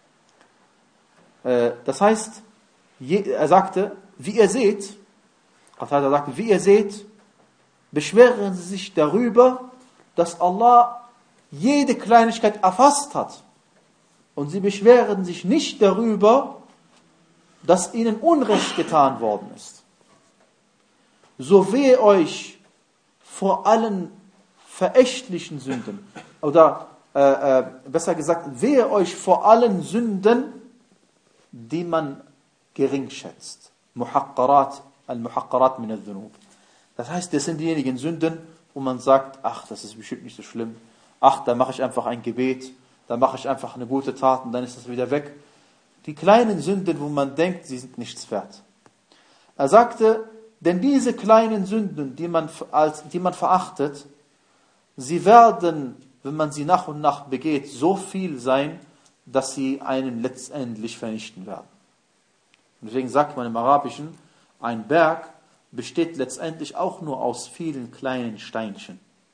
A: Das heißt, er sagte, wie ihr seht, Qatada sagte, wie ihr seht, beschweren sie sich darüber, dass Allah jede Kleinigkeit erfasst hat. Und sie beschweren sich nicht darüber, dass ihnen Unrecht getan worden ist. So wehe euch vor allen verächtlichen Sünden, oder äh, äh, besser gesagt, wehe euch vor allen Sünden, die man gering schätzt. Muhaqqarat, al-Muhaqqarat min al-Dhunub. Das heißt, das sind diejenigen Sünden, wo man sagt, ach, das ist bestimmt nicht so schlimm. Ach, da mache ich einfach ein Gebet, da mache ich einfach eine gute Tat und dann ist das wieder weg. Die kleinen Sünden, wo man denkt, sie sind nichts wert. Er sagte, denn diese kleinen Sünden, die man, als, die man verachtet, sie werden, wenn man sie nach und nach begeht, so viel sein, dass sie einen letztendlich vernichten werden. Und deswegen sagt man im Arabischen, ein Berg besteht letztendlich auch nur aus vielen kleinen Steinchen.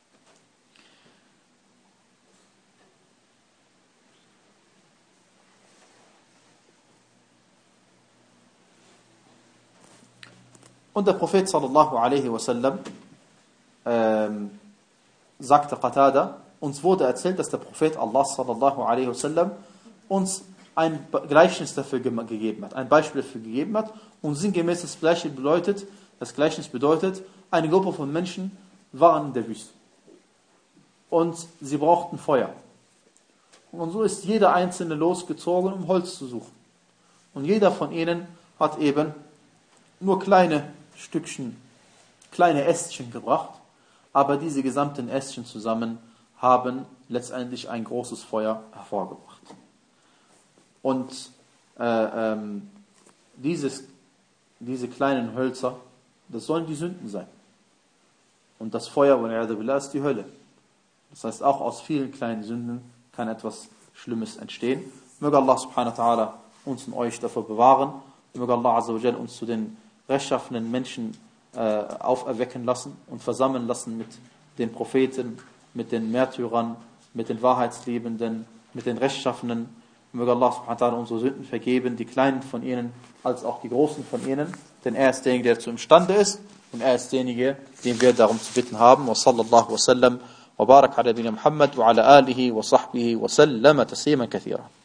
A: Und der Prophet sallallahu alaihi wasallam ähm, sagte Qatada, uns wurde erzählt, dass der Prophet Allah sallallahu alaihi wasallam uns ein Gleichnis dafür gegeben hat, ein Beispiel dafür gegeben hat. Und sinngemäß das Gleiche bedeutet, das Gleichnis bedeutet, eine Gruppe von Menschen waren in der Wüste. Und sie brauchten Feuer. Und so ist jeder Einzelne losgezogen, um Holz zu suchen. Und jeder von ihnen hat eben nur kleine Stückchen, kleine Ästchen gebracht, aber diese gesamten Ästchen zusammen haben letztendlich ein großes Feuer hervorgebracht. Und äh, ähm, dieses, diese kleinen Hölzer, das sollen die Sünden sein. Und das Feuer, ist die Hölle. Das heißt, auch aus vielen kleinen Sünden kann etwas Schlimmes entstehen. Möge Allah subhanahu wa ta'ala uns und euch davor bewahren. Möge Allah azza wa jal uns zu den rechtschaffenen Menschen äh, auferwecken lassen und versammeln lassen mit den Propheten, mit den Märtyrern, mit den Wahrheitsliebenden, mit den Rechtschaffenen. Möge Allah subhanahu wa ta'ala unsere Sünden vergeben, die kleinen von ihnen als auch die großen von ihnen, denn er ist derjenige, der zu imstande ist und er ist derjenige, den wir darum zu bitten haben. Wa sallallahu wa sallam wa barak ala nabiyina Muhammad wa ala alihi wa sahbihi wa sallama tasliman kathira.